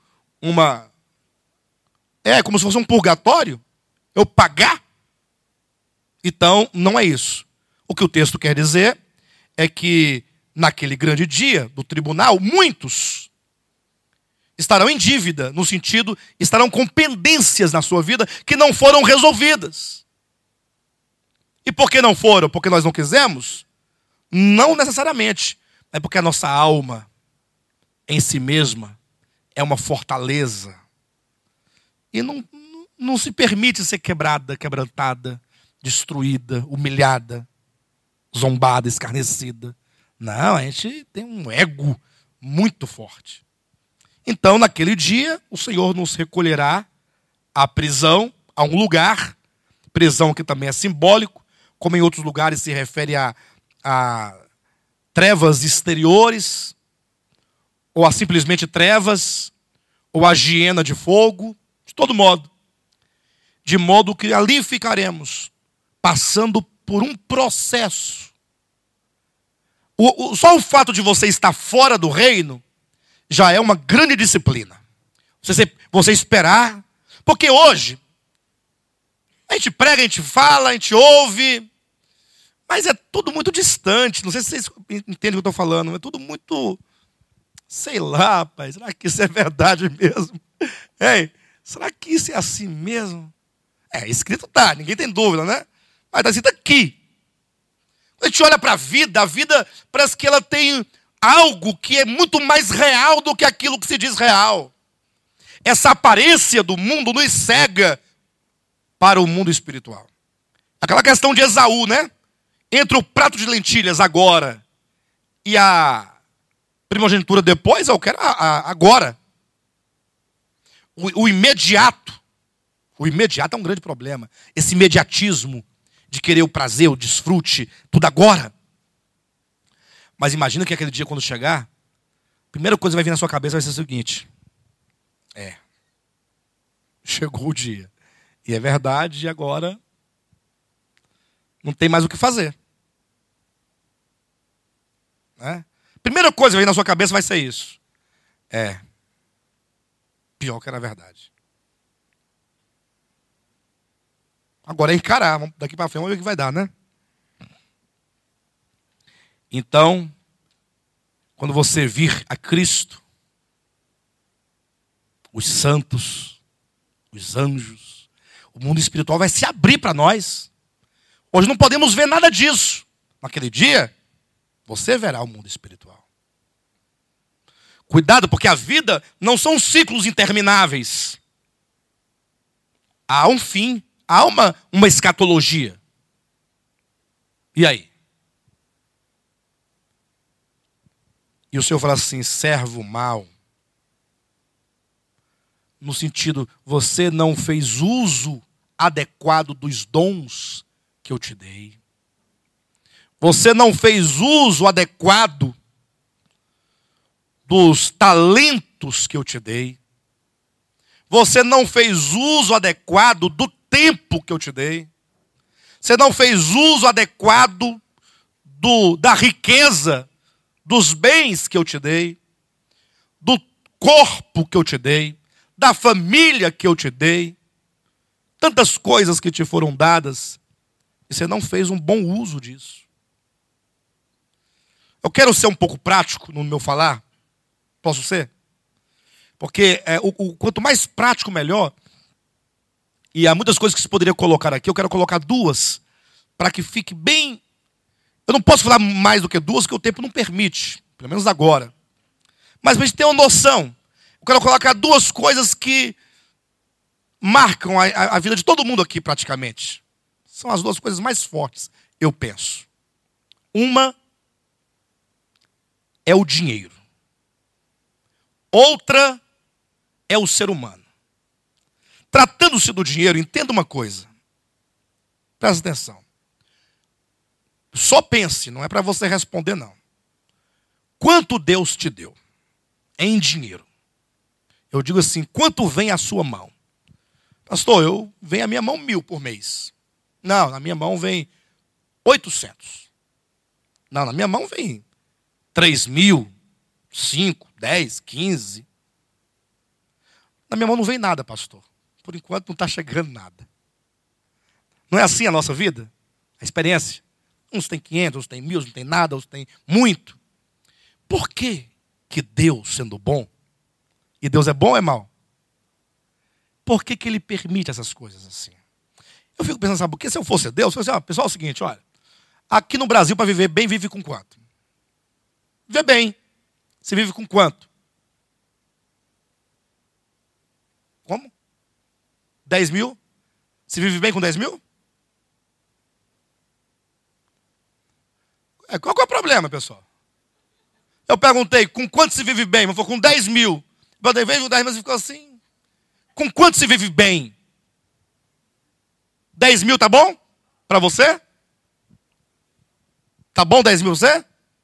como se fosse um purgatório? Eu pagar? Então, não é isso. O que o texto quer dizer é que naquele grande dia do tribunal, muitos estarão em dívida, no sentido, estarão com pendências na sua vida que não foram resolvidas. E por que não foram? Porque nós não quisemos? Não necessariamente. É porque a nossa alma, em si mesma, é uma fortaleza. E não se permite ser quebrada, quebrantada, destruída, humilhada, zombada, escarnecida. Não, a gente tem um ego muito forte. Então, naquele dia, o Senhor nos recolherá à prisão, a um lugar, prisão que também é simbólico, como em outros lugares se refere a trevas exteriores, ou a simplesmente trevas, ou a hiena de fogo, de todo modo. De modo que ali ficaremos, passando por um processo. Só o fato de você estar fora do reino já é uma grande disciplina. Você esperar. Porque hoje, A gente prega, a gente fala, a gente ouve, mas é tudo muito distante. Não sei se vocês entendem o que eu estou falando. É tudo muito, sei lá, rapaz. Será que isso é verdade mesmo? Ei, será que isso é assim mesmo? Escrito tá, ninguém tem dúvida, né? Mas está escrito aqui. Quando a gente olha para a vida parece que ela tem algo que é muito mais real do que aquilo que se diz real. Essa aparência do mundo nos cega para o mundo espiritual. Aquela questão de Esaú, né? Entre o prato de lentilhas agora e a primogenitura depois, eu quero agora. O imediato. O imediato é um grande problema. Esse imediatismo de querer o prazer, o desfrute, tudo agora. Mas imagina que aquele dia quando chegar, a primeira coisa que vai vir na sua cabeça vai ser o seguinte. Chegou o dia. E é verdade, e agora não tem mais o que fazer. Né? Primeira coisa que vai vir na sua cabeça vai ser isso. Pior que era verdade. Agora é encarar. Daqui para frente vamos ver o que vai dar, né? Então, quando você vir a Cristo, os santos, os anjos, o mundo espiritual vai se abrir para nós. Hoje não podemos ver nada disso. Naquele dia, você verá o mundo espiritual. Cuidado, porque a vida não são ciclos intermináveis. Há um fim, há uma escatologia. E aí? E o Senhor fala assim, servo mau. No sentido, você não fez uso adequado dos dons que eu te dei. Você não fez uso adequado dos talentos que eu te dei. Você não fez uso adequado do tempo que eu te dei. Você não fez uso adequado da riqueza, dos bens que eu te dei, do corpo que eu te dei, da família que eu te dei, tantas coisas que te foram dadas, e você não fez um bom uso disso. Eu quero ser um pouco prático no meu falar. Posso ser? Porque quanto mais prático, melhor. E há muitas coisas que se poderia colocar aqui. Eu quero colocar duas, para que fique bem... Eu não posso falar mais do que duas, porque o tempo não permite. Pelo menos agora. Mas para a gente ter uma noção, eu quero colocar duas coisas que marcam a vida de todo mundo aqui, praticamente. São as duas coisas mais fortes, eu penso. Uma é o dinheiro. Outra é o ser humano. Tratando-se do dinheiro, entenda uma coisa. Presta atenção. Só pense, não é para você responder, não. Quanto Deus te deu em dinheiro? Eu digo assim, quanto vem a sua mão? Pastor, vem a minha mão 1.000 por mês. Não, na minha mão vem 800. Não, na minha mão vem 3.000, 5, 10, 15. Na minha mão não vem nada, pastor. Por enquanto não está chegando nada. Não é assim a nossa vida? A experiência? Uns têm 500, uns têm 1.000, uns não têm nada, uns têm muito. Por que Deus, sendo bom, e Deus é bom ou é mau? Por que Ele permite essas coisas assim? Eu fico pensando, sabe, porque se eu fosse Deus, eu falo assim, pessoal, é o seguinte, olha, aqui no Brasil, para viver bem, vive com quanto? Viver bem. Você vive com quanto? Como? 10.000? Você vive bem com 10.000? Qual que é o problema, pessoal? Eu perguntei, com quanto se vive bem? Eu falei, com 10.000. Eu dei vez com 10.000, mas ficou assim. Com quanto se vive bem? 10.000 tá bom? Para você? Tá bom 10.000 você?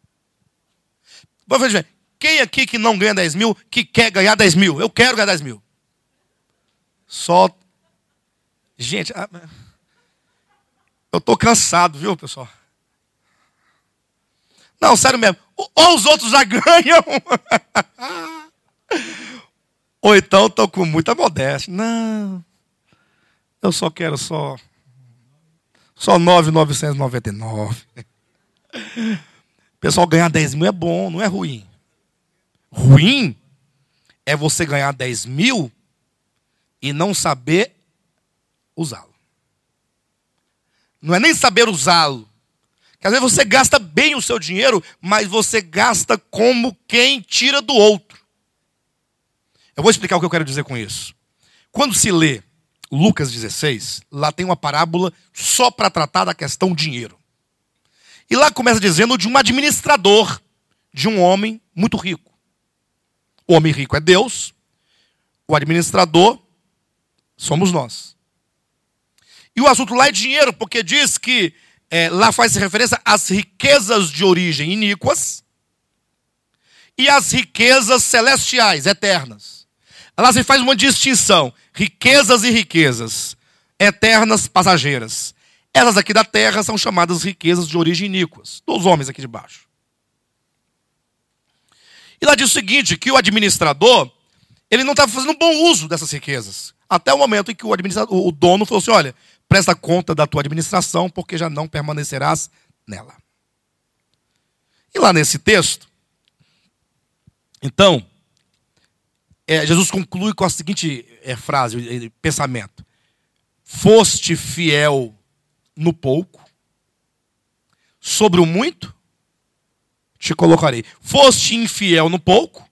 Vou ver, quem aqui que não ganha 10.000, que quer ganhar 10.000? Eu quero ganhar 10.000. Só... Gente, eu tô cansado, viu, pessoal? Não, sério mesmo. Ou os outros já ganham. Ou então estão com muita modéstia. Não, eu só quero Só 9.999. Pessoal, ganhar 10 mil é bom, não é ruim. Ruim é você ganhar 10 mil e não saber usá-lo. Não é nem saber usá-lo. Porque às vezes você gasta bem o seu dinheiro, mas você gasta como quem tira do outro. Eu vou explicar o que eu quero dizer com isso. Quando se lê Lucas 16, lá tem uma parábola só para tratar da questão dinheiro. E lá começa dizendo de um administrador, de um homem muito rico. O homem rico é Deus, o administrador somos nós. E o assunto lá é dinheiro, porque diz que lá faz referência às riquezas de origem iníquas e às riquezas celestiais, eternas. Lá se faz uma distinção, riquezas e riquezas, eternas, passageiras. Elas aqui da terra são chamadas riquezas de origem iníquas, dos homens aqui de baixo. E lá diz o seguinte, que o administrador, ele não estava fazendo bom uso dessas riquezas. Até o momento em que o dono falou assim, olha, presta conta da tua administração, porque já não permanecerás nela. E lá nesse texto, então, Jesus conclui com a seguinte frase, pensamento. Foste fiel no pouco, sobre o muito, te colocarei. Foste infiel no pouco,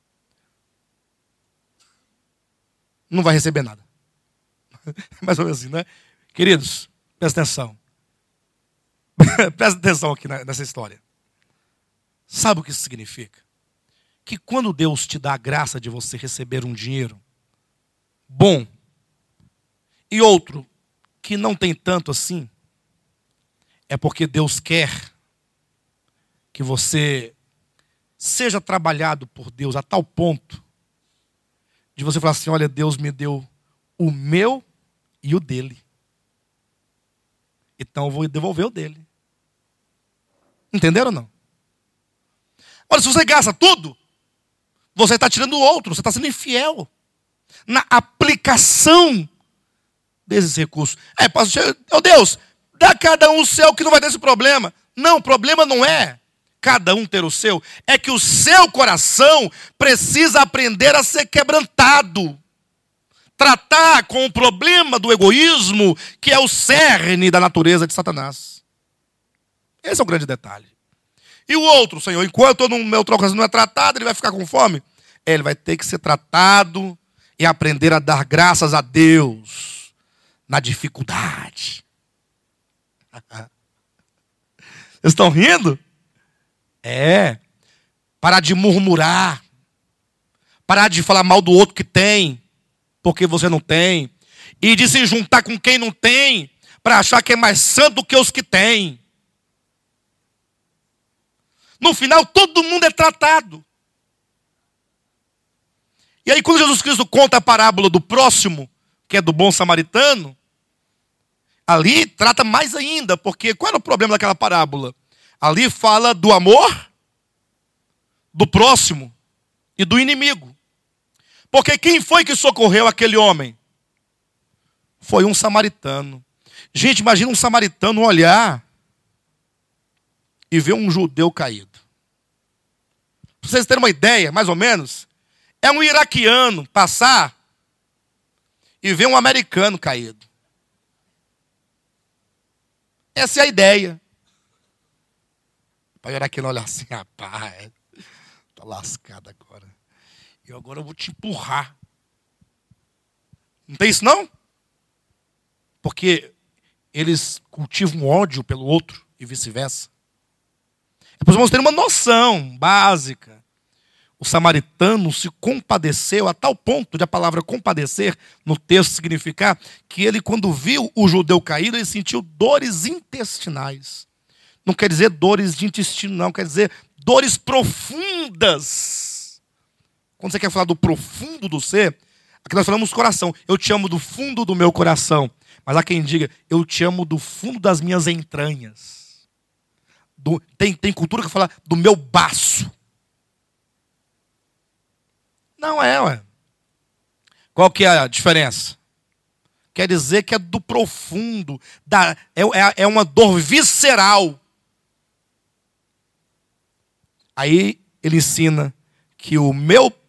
não vai receber nada. Mais ou menos assim, né? Queridos, presta atenção. Presta atenção aqui nessa história. Sabe o que isso significa? Que quando Deus te dá a graça de você receber um dinheiro bom e outro que não tem tanto assim, é porque Deus quer que você seja trabalhado por Deus a tal ponto de você falar assim, olha, Deus me deu o meu e o dele. Então eu vou devolver o dele. Entenderam ou não? Olha, se você gasta tudo, você está tirando o outro, você está sendo infiel na aplicação desses recursos. Pastor, oh Deus, dá a cada um o seu que não vai ter esse problema. Não, o problema não é cada um ter o seu, é que o seu coração precisa aprender a ser quebrantado. Tratar com o problema do egoísmo, que é o cerne da natureza de Satanás. Esse é o grande detalhe. E o outro, Senhor, enquanto o meu troco não é tratado, ele vai ficar com fome? Ele vai ter que ser tratado e aprender a dar graças a Deus na dificuldade. Vocês estão rindo? Parar de murmurar. Parar de falar mal do outro que tem, porque você não tem. E de se juntar com quem não tem, para achar que é mais santo do que os que têm. No final, todo mundo é tratado. E aí, quando Jesus Cristo conta a parábola do próximo, que é do bom samaritano, ali trata mais ainda, porque qual era o problema daquela parábola? Ali fala do amor, do próximo e do inimigo. Porque quem foi que socorreu aquele homem? Foi um samaritano. Gente, imagina um samaritano olhar e ver um judeu caído. Para vocês terem uma ideia, mais ou menos, é um iraquiano passar e ver um americano caído. Essa é a ideia. Para o iraquiano olhar assim, rapaz, tá lascado agora. Eu agora vou te empurrar. Não tem isso não? Porque eles cultivam ódio pelo outro e vice-versa. Depois vamos ter uma noção básica. O samaritano se compadeceu a tal ponto de a palavra compadecer no texto significar que ele, quando viu o judeu caído, ele sentiu dores intestinais. Não quer dizer dores de intestino, não. Quer dizer dores profundas. Quando você quer falar do profundo do ser, aqui nós falamos coração. Eu te amo do fundo do meu coração. Mas há quem diga, eu te amo do fundo das minhas entranhas. Tem cultura que fala do meu baço. Não é, ué. Qual que é a diferença? quer dizer que é do profundo, é uma dor visceral. Aí ele ensina que o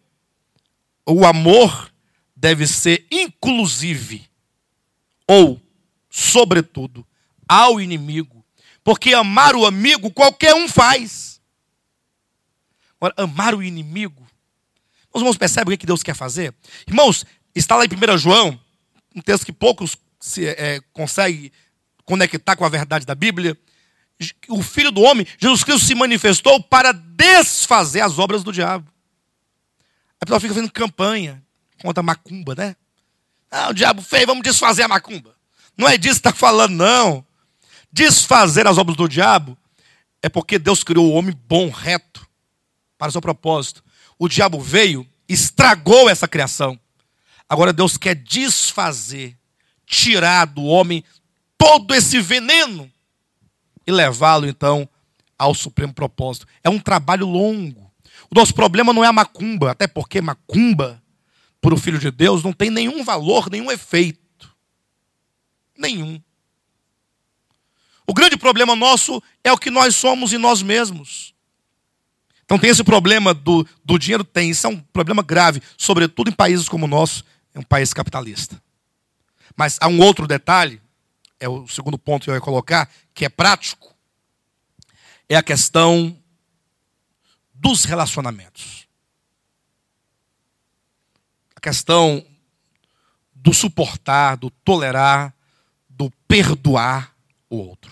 amor deve ser inclusive, ou, sobretudo, ao inimigo. Porque amar o amigo qualquer um faz. Agora, amar o inimigo, os irmãos percebem o que Deus quer fazer? Irmãos, está lá em 1 João, um texto que poucos conseguem conectar com a verdade da Bíblia. O Filho do Homem, Jesus Cristo, se manifestou para desfazer as obras do diabo. A pessoa fica fazendo campanha contra a macumba, né? Ah, o diabo fez, vamos desfazer a macumba. Não é disso que está falando, não. Desfazer as obras do diabo é porque Deus criou o homem bom, reto, para o seu propósito. O diabo veio, estragou essa criação. Agora Deus quer desfazer, tirar do homem todo esse veneno e levá-lo, então, ao supremo propósito. É um trabalho longo. O nosso problema não é a macumba, até porque macumba, para o Filho de Deus, não tem nenhum valor, nenhum efeito. Nenhum. O grande problema nosso é o que nós somos em nós mesmos. Então tem esse problema do dinheiro, tem. Isso é um problema grave, sobretudo em países como o nosso, é um país capitalista. Mas há um outro detalhe, é o segundo ponto que eu ia colocar, que é prático, é a questão dos relacionamentos. A questão do suportar, do tolerar, do perdoar o outro.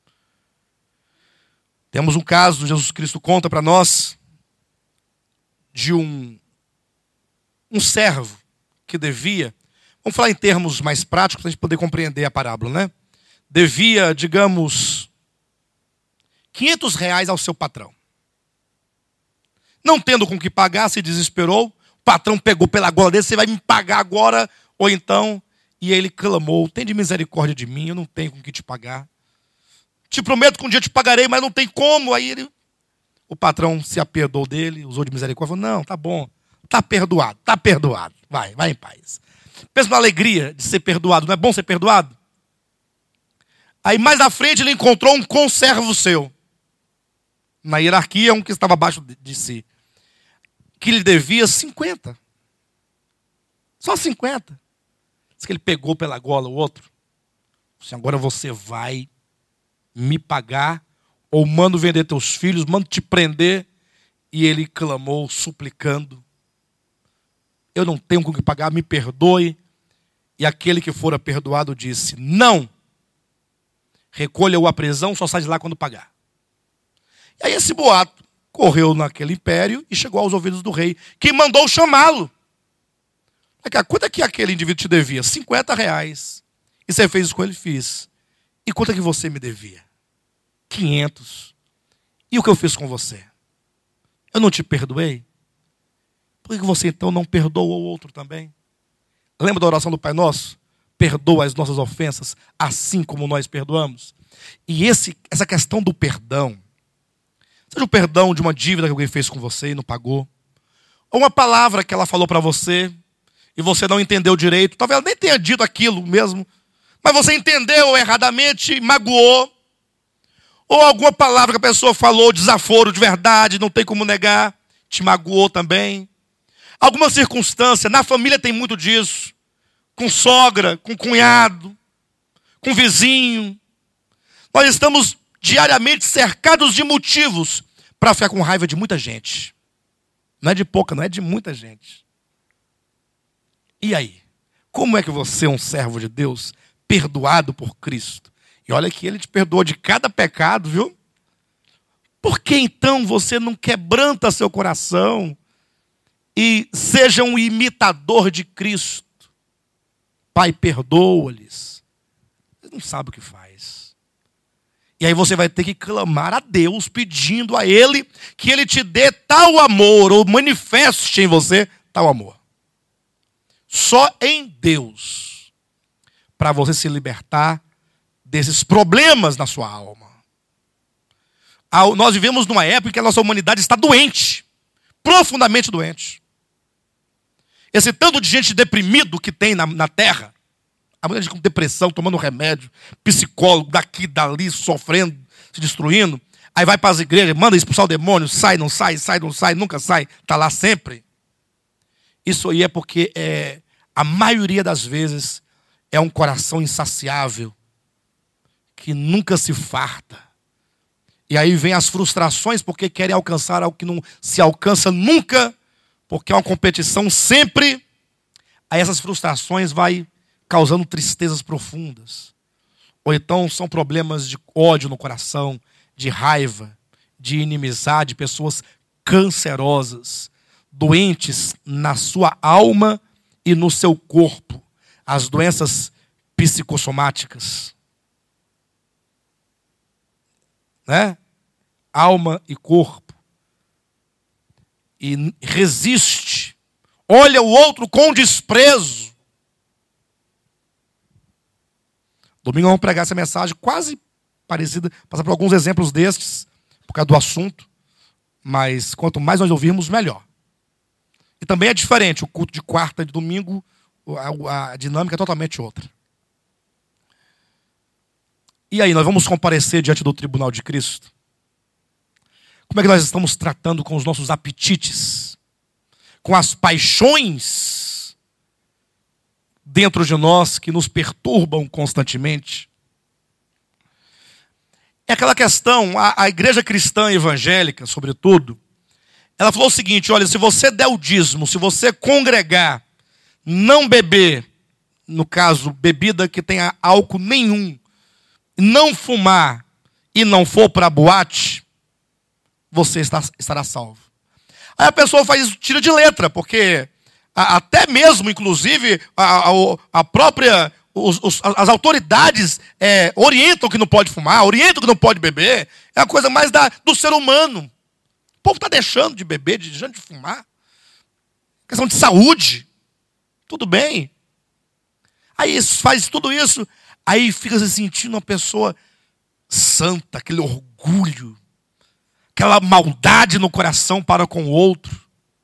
Temos um caso, Jesus Cristo conta para nós, de um servo que devia, vamos falar em termos mais práticos para a gente poder compreender a parábola, né? Devia, digamos, R$500 ao seu patrão. Não tendo com que pagar, se desesperou. O patrão pegou pela gola dele, você vai me pagar agora ou então? E ele clamou, tem de misericórdia de mim, eu não tenho com que te pagar. Te prometo que um dia te pagarei, mas não tem como. Aí o patrão se aperdoou dele, usou de misericórdia, falou, não, tá bom, tá perdoado, vai em paz. Pensa na alegria de ser perdoado, não é bom ser perdoado? Aí mais à frente ele encontrou um conservo seu, na hierarquia, um que estava abaixo de si, que lhe devia 50. Só 50. Diz que ele pegou pela gola o outro. Disse, agora você vai me pagar, ou mando vender teus filhos, mando te prender. E ele clamou, suplicando, eu não tenho com que pagar, me perdoe. E aquele que fora perdoado disse, não, recolha-o à prisão, só sai de lá quando pagar. E aí esse boato correu naquele império e chegou aos ouvidos do rei, que mandou chamá-lo. Quanto é que aquele indivíduo te devia? R$50. E você fez isso com ele? Fiz. E quanto é que você me devia? 500. E o que eu fiz com você? Eu não te perdoei? Por que você então não perdoou o outro também? Lembra da oração do Pai Nosso? Perdoa as nossas ofensas, assim como nós perdoamos. E essa questão do perdão, seja o perdão de uma dívida que alguém fez com você e não pagou, ou uma palavra que ela falou para você e você não entendeu direito, talvez ela nem tenha dito aquilo mesmo, mas você entendeu erradamente e magoou. Ou alguma palavra que a pessoa falou, desaforo de verdade, não tem como negar, te magoou também. Alguma circunstância, na família tem muito disso, com sogra, com cunhado, com vizinho. Nós estamos diariamente cercados de motivos para ficar com raiva de muita gente. Não é de pouca, não é de muita gente. E aí? Como é que você é um servo de Deus, perdoado por Cristo? E olha que ele te perdoou de cada pecado, viu? Por que então você não quebranta seu coração e seja um imitador de Cristo? Pai, perdoa-lhes. Você não sabe o que faz. E aí você vai ter que clamar a Deus, pedindo a Ele que Ele te dê tal amor, ou manifeste em você tal amor. Só em Deus, para você se libertar desses problemas na sua alma. Nós vivemos numa época em que a nossa humanidade está doente, profundamente doente. Esse tanto de gente deprimido que tem na terra, Há muita gente com depressão, tomando remédio, psicólogo, daqui, dali, sofrendo, se destruindo. Aí vai para as igrejas, manda expulsar o demônio, sai, não sai, sai, não sai, nunca sai, está lá sempre. Isso aí é porque a maioria das vezes é um coração insaciável, que nunca se farta. E aí vem as frustrações porque querem alcançar algo que não se alcança nunca, porque é uma competição sempre. Aí essas frustrações vai causando tristezas profundas. Ou então são problemas de ódio no coração, de raiva, de inimizade, pessoas cancerosas, doentes na sua alma e no seu corpo. As doenças psicossomáticas. Né? Alma e corpo. E resiste. Olha o outro com desprezo. Domingo vamos pregar essa mensagem quase parecida, passar por alguns exemplos destes, por causa do assunto. Mas quanto mais nós ouvirmos, melhor. E também é diferente, o culto de quarta e de domingo, a dinâmica é totalmente outra. E aí, nós vamos comparecer diante do tribunal de Cristo? Como é que nós estamos tratando com os nossos apetites? Com as paixões dentro de nós que nos perturbam constantemente? É aquela questão, a igreja cristã evangélica, sobretudo, ela falou o seguinte: olha, se você der o dízimo, se você congregar, não beber, no caso, bebida que tenha álcool nenhum, não fumar e não for para a boate, você estará salvo. Aí a pessoa faz isso, tira de letra, porque até mesmo, inclusive, a própria, as autoridades orientam que não pode fumar, orientam que não pode beber. É a coisa mais do ser humano. O povo está deixando de beber, deixando de fumar. Questão de saúde. Tudo bem. Aí faz tudo isso, aí fica se sentindo uma pessoa santa, aquele orgulho, aquela maldade no coração para com o outro.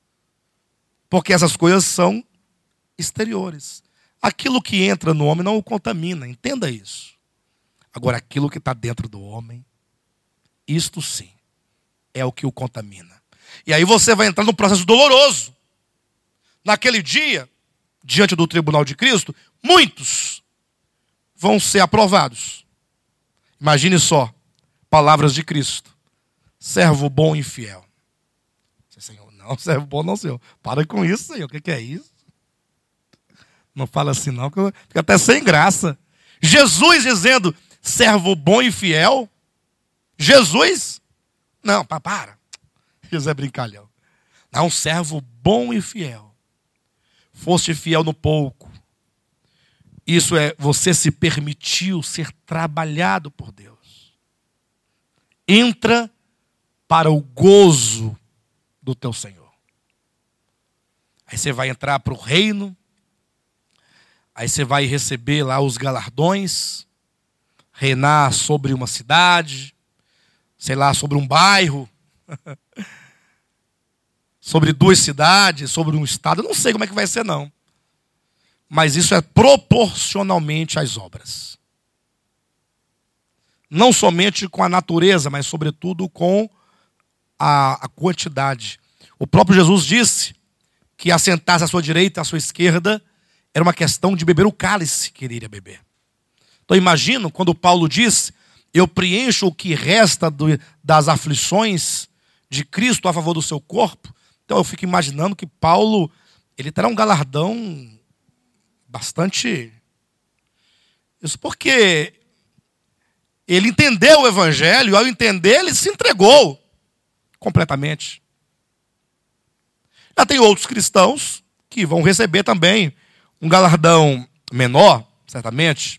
Porque essas coisas são exteriores. Aquilo que entra no homem não o contamina, entenda isso. Agora, aquilo que está dentro do homem, isto sim, é o que o contamina. E aí você vai entrar num processo doloroso. Naquele dia, diante do tribunal de Cristo, muitos vão ser aprovados. Imagine só, palavras de Cristo: servo bom e fiel. Senhor, não, servo bom não, Senhor. Para com isso, Senhor. O que é isso? Não fala assim não, que fica até sem graça. Jesus dizendo, servo bom e fiel. Jesus? Não, para. Jesus é brincalhão. Não, servo bom e fiel. Foste fiel no pouco. Isso é, você se permitiu ser trabalhado por Deus. Entra para o gozo do teu Senhor. Aí você vai entrar para o reino. Aí você vai receber lá os galardões. Reinar sobre uma cidade. Sei lá, sobre um bairro. Sobre 2 cidades, sobre um estado. Eu não sei como é que vai ser, não. Mas isso é proporcionalmente às obras. Não somente com a natureza, mas sobretudo com a quantidade. O próprio Jesus disse que assentar-se à sua direita e à sua esquerda era uma questão de beber o cálice que ele iria beber. Então imagino quando Paulo diz, eu preencho o que resta das aflições de Cristo a favor do seu corpo. Então eu fico imaginando que Paulo, ele terá um galardão bastante... Isso porque ele entendeu o evangelho, ao entender ele se entregou completamente. Já tem outros cristãos que vão receber também um galardão menor, certamente,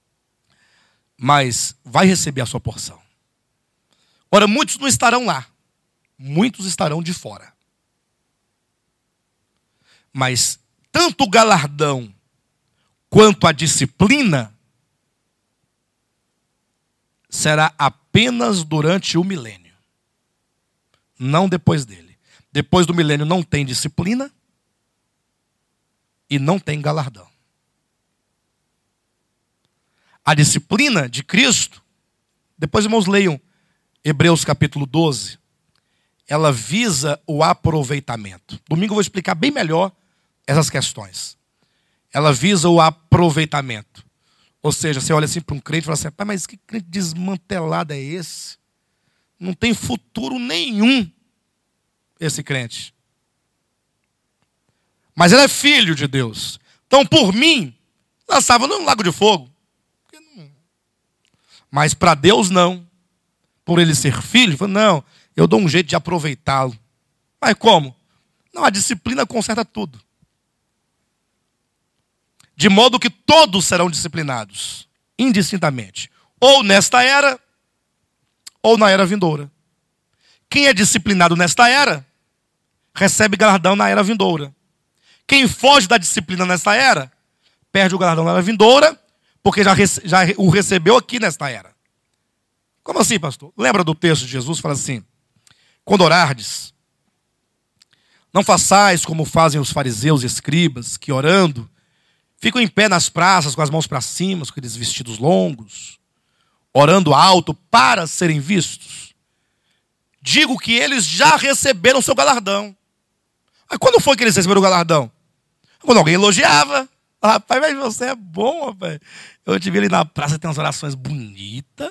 mas vai receber a sua porção. Ora, muitos não estarão lá, muitos estarão de fora. Mas tanto o galardão quanto a disciplina será apenas durante o milênio, não depois dele. Depois do milênio não tem disciplina e não tem galardão. A disciplina de Cristo, depois, irmãos, leiam Hebreus capítulo 12. Ela visa o aproveitamento. Domingo eu vou explicar bem melhor essas questões. Ela visa o aproveitamento. Ou seja, você olha assim para um crente e fala assim, mas que crente desmantelado é esse? Não tem futuro nenhum esse crente. Mas ele é filho de Deus. Então, por mim, lançava no lago de fogo. Mas para Deus não. Por ele ser filho, não, eu dou um jeito de aproveitá-lo. Mas como? Não, a disciplina conserta tudo. De modo que todos serão disciplinados, indistintamente. Ou nesta era, ou na era vindoura. Quem é disciplinado nesta era, recebe galardão na era vindoura. Quem foge da disciplina nesta era, perde o galardão na era vindoura, porque já o recebeu aqui nesta era. Como assim, pastor? Lembra do texto de Jesus? Fala assim, quando orardes, não façais como fazem os fariseus e escribas, que orando, ficam em pé nas praças com as mãos para cima, com aqueles vestidos longos, orando alto para serem vistos. Digo que eles já receberam seu galardão. Mas quando foi que eles receberam o galardão? Quando alguém elogiava. Rapaz, mas você é bom, rapaz. Eu te vi ali na praça, tem umas orações bonitas.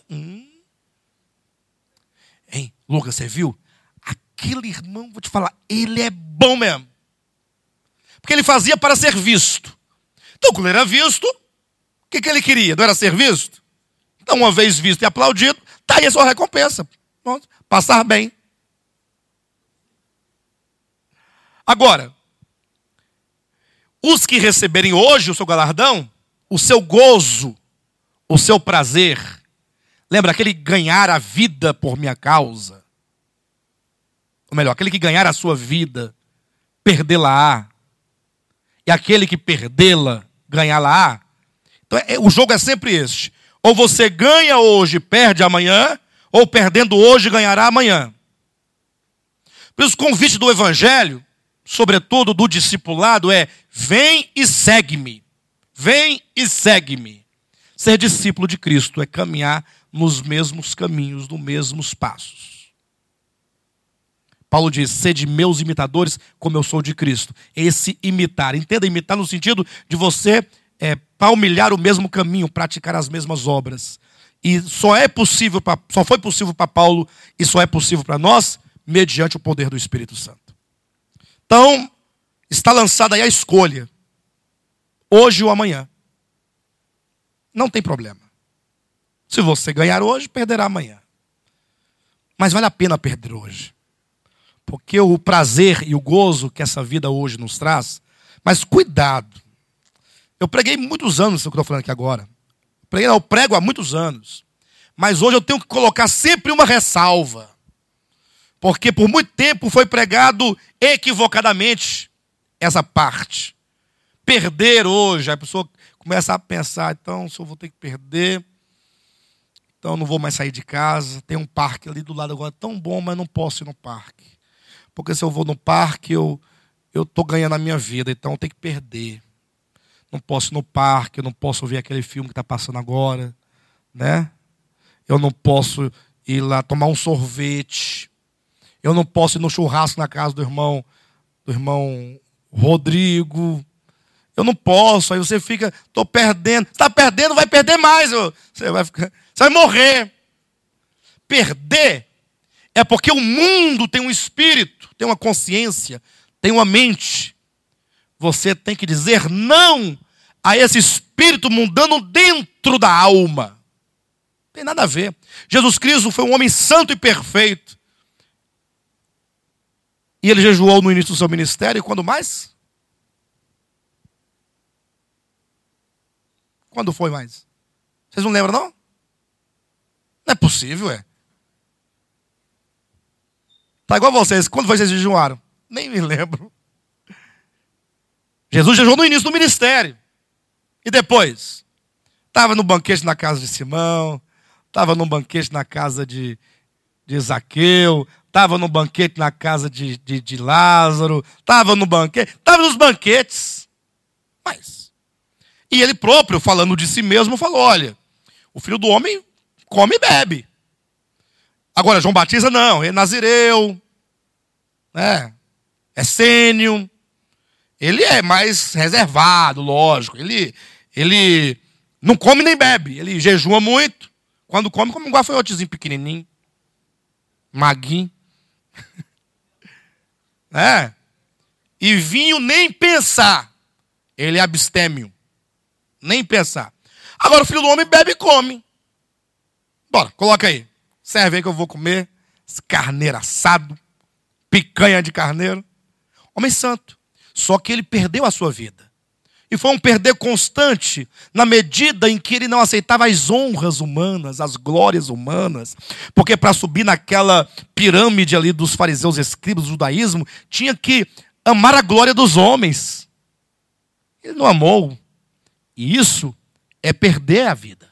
Hein, Lucas, você viu? Aquele irmão, vou te falar, ele é bom mesmo. Porque ele fazia para ser visto. Então, quando ele era visto, o que ele queria? Não era ser visto? Então, uma vez visto e aplaudido, está aí a sua recompensa. Passar bem. Agora, os que receberem hoje o seu galardão, o seu gozo, o seu prazer, lembra, aquele ganhar a vida por minha causa, ou melhor, aquele que ganhar a sua vida, perdê-la-á, e aquele que perdê-la, ganhá-la-á. Então, o jogo é sempre este. Ou você ganha hoje e perde amanhã, ou perdendo hoje ganhará amanhã. Por isso o convite do evangelho, sobretudo do discipulado, é vem e segue-me. Vem e segue-me. Ser discípulo de Cristo é caminhar nos mesmos caminhos, nos mesmos passos. Paulo diz, sede meus imitadores, como eu sou de Cristo. Esse imitar, entenda, imitar no sentido de você palmilhar o mesmo caminho, praticar as mesmas obras. E só foi possível para Paulo e só é possível para nós, mediante o poder do Espírito Santo. Então, está lançada aí a escolha. Hoje ou amanhã. Não tem problema. Se você ganhar hoje, perderá amanhã. Mas vale a pena perder hoje. Porque o prazer e o gozo que essa vida hoje nos traz, mas cuidado. Eu preguei muitos anos, isso que eu estou falando aqui agora. Eu prego há muitos anos. Mas hoje eu tenho que colocar sempre uma ressalva. Porque por muito tempo foi pregado equivocadamente essa parte. Perder hoje, a pessoa começa a pensar, então se eu vou ter que perder, então eu não vou mais sair de casa. Tem um parque ali do lado agora tão bom, mas não posso ir no parque. Porque se eu vou no parque, eu estou ganhando a minha vida, então eu tenho que perder. Não posso ir no parque, eu não posso ver aquele filme que está passando agora, né? Eu não posso ir lá tomar um sorvete. Eu não posso ir no churrasco na casa do irmão Rodrigo. Eu não posso. Aí você fica, estou perdendo. Você está perdendo, vai perder mais. Você vai morrer. Perder é porque o mundo tem um espírito, tem uma consciência, tem uma mente. Você tem que dizer não a esse espírito mundano dentro da alma. Não tem nada a ver. Jesus Cristo foi um homem santo e perfeito. E ele jejuou no início do seu ministério. E quando mais? Quando foi mais? Vocês não lembram, não? Não é possível, é. Tá igual vocês. Quando vocês jejuaram? Nem me lembro. Jesus jejuou no início do ministério. E depois? Estava no banquete na casa de Simão. Estava no banquete na casa de Zaqueu. Estava no banquete na casa de Lázaro. Estava no banquete. Estava nos banquetes. Mas. E ele próprio, falando de si mesmo, falou, olha, O Filho do Homem come e bebe. Agora, João Batista não, é nazireu, né? É sênio. Ele é mais reservado, lógico. Ele não come nem bebe. Ele jejua muito. Quando come um gafanhotezinho pequenininho. Maguinho. É. E vinho nem pensar. Ele é abstêmio. Nem pensar. Agora o Filho do Homem bebe e come. Bora, coloca aí. Serve aí que eu vou comer. Esse carneiro assado. Picanha de carneiro. Homem santo. Só que ele perdeu a sua vida. E foi um perder constante, na medida em que ele não aceitava as honras humanas, as glórias humanas. Porque para subir naquela pirâmide ali dos fariseus, escribas, do judaísmo, tinha que amar a glória dos homens. Ele não amou. E isso é perder a vida.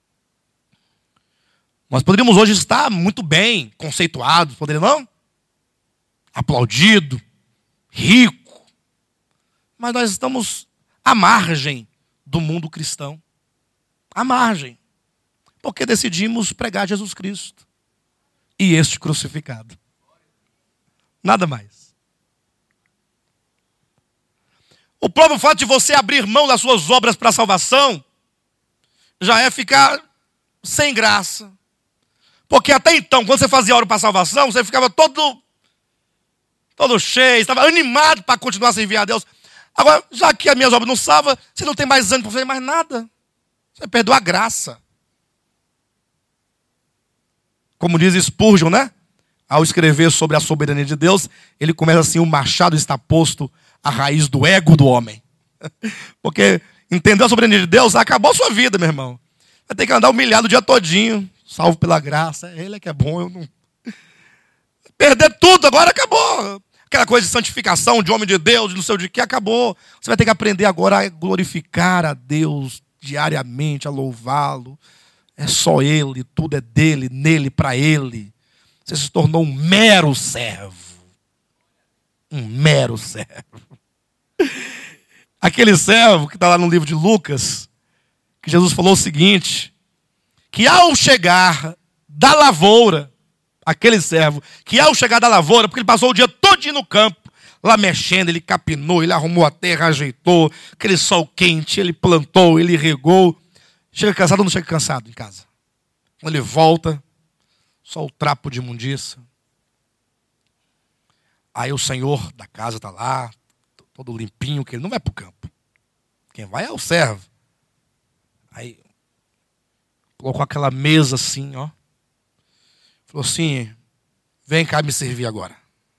Nós poderíamos hoje estar muito bem conceituados, poderíamos não? Aplaudido, rico. Mas nós estamos à margem do mundo cristão. À margem. Porque decidimos pregar Jesus Cristo. E este crucificado. Nada mais. O próprio fato de você abrir mão das suas obras para a salvação já é ficar sem graça. Porque até então, quando você fazia obra para a salvação, você ficava todo cheio, estava animado para continuar a servir a Deus. Agora, já que as minhas obras não salvam, você não tem mais ânimo para fazer mais nada. Você perdeu a graça. Como diz Spurgeon, né? Ao escrever sobre a soberania de Deus, ele começa assim: o machado está posto à raiz do ego do homem. Porque entendeu a soberania de Deus, acabou a sua vida, meu irmão. Vai ter que andar humilhado o dia todinho, salvo pela graça. Ele é que é bom, eu não... Perder tudo, agora acabou. Aquela coisa de santificação, de homem de Deus, de não sei o de que, acabou. Você vai ter que aprender agora a glorificar a Deus diariamente, a louvá-lo. É só Ele, tudo é dele, nele, para Ele. Você se tornou um mero servo. Um mero servo. Aquele servo que está lá no livro de Lucas, que Jesus falou o seguinte, que ao chegar da lavoura, aquele servo, que ao chegar da lavoura, porque ele passou o dia todinho no campo, lá mexendo, ele capinou, ele arrumou a terra, ajeitou, aquele sol quente, ele plantou, ele regou. Chega cansado ou não chega cansado em casa? Quando ele volta, só o trapo de imundícia. Aí o senhor da casa está lá, todo limpinho, que ele não vai para o campo. Quem vai é o servo. Aí colocou aquela mesa assim, ó. Falou assim: vem cá me servir agora.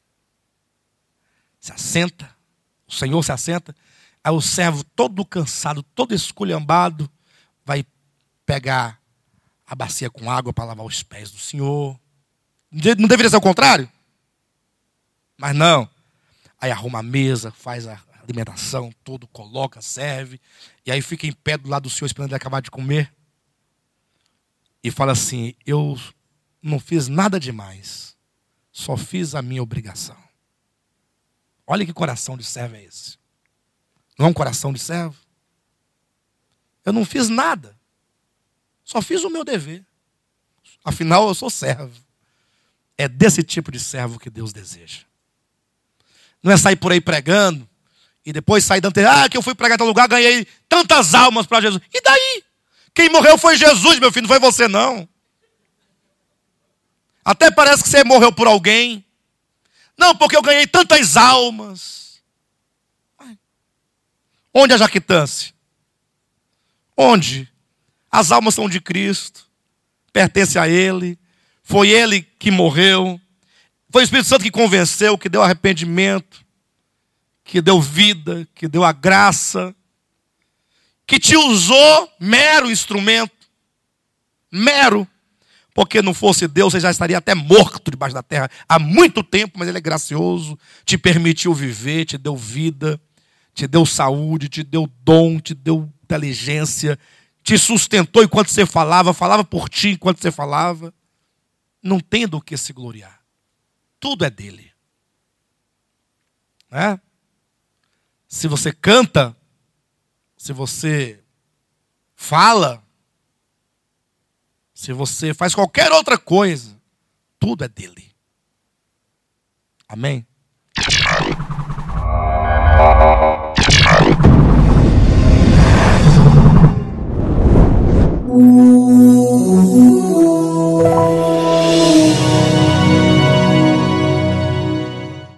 Se assenta. O senhor se assenta. Aí o servo, todo cansado, todo esculhambado, vai pegar a bacia com água para lavar os pés do senhor. Não deveria ser o contrário? Mas não. Aí arruma a mesa, faz a alimentação, tudo, coloca, serve. E aí fica em pé do lado do senhor, esperando ele acabar de comer. E fala assim: eu não fiz nada demais. Só fiz a minha obrigação. Olha que coração de servo é esse. Não é um coração de servo? Eu não fiz nada. Só fiz o meu dever. Afinal, eu sou servo. É desse tipo de servo que Deus deseja. Não é sair por aí pregando e depois sair dando... que eu fui pregar em tal lugar, ganhei tantas almas para Jesus. E daí? Quem morreu foi Jesus, meu filho, não foi você não. Até parece que você morreu por alguém. Não, porque eu ganhei tantas almas. Onde a jactância? Onde? As almas são de Cristo. Pertence a Ele. Foi Ele que morreu. Foi o Espírito Santo que convenceu, que deu arrependimento, que deu vida, que deu a graça, que te usou mero instrumento. Mero. Porque não fosse Deus, você já estaria até morto debaixo da terra há muito tempo, mas Ele é gracioso, te permitiu viver, te deu vida, te deu saúde, te deu dom, te deu inteligência, te sustentou enquanto você falava por ti enquanto você falava. Não tem do que se gloriar. Tudo é dele. Né? Se você canta, se você fala, Se você faz qualquer outra coisa, tudo é dele. Amém?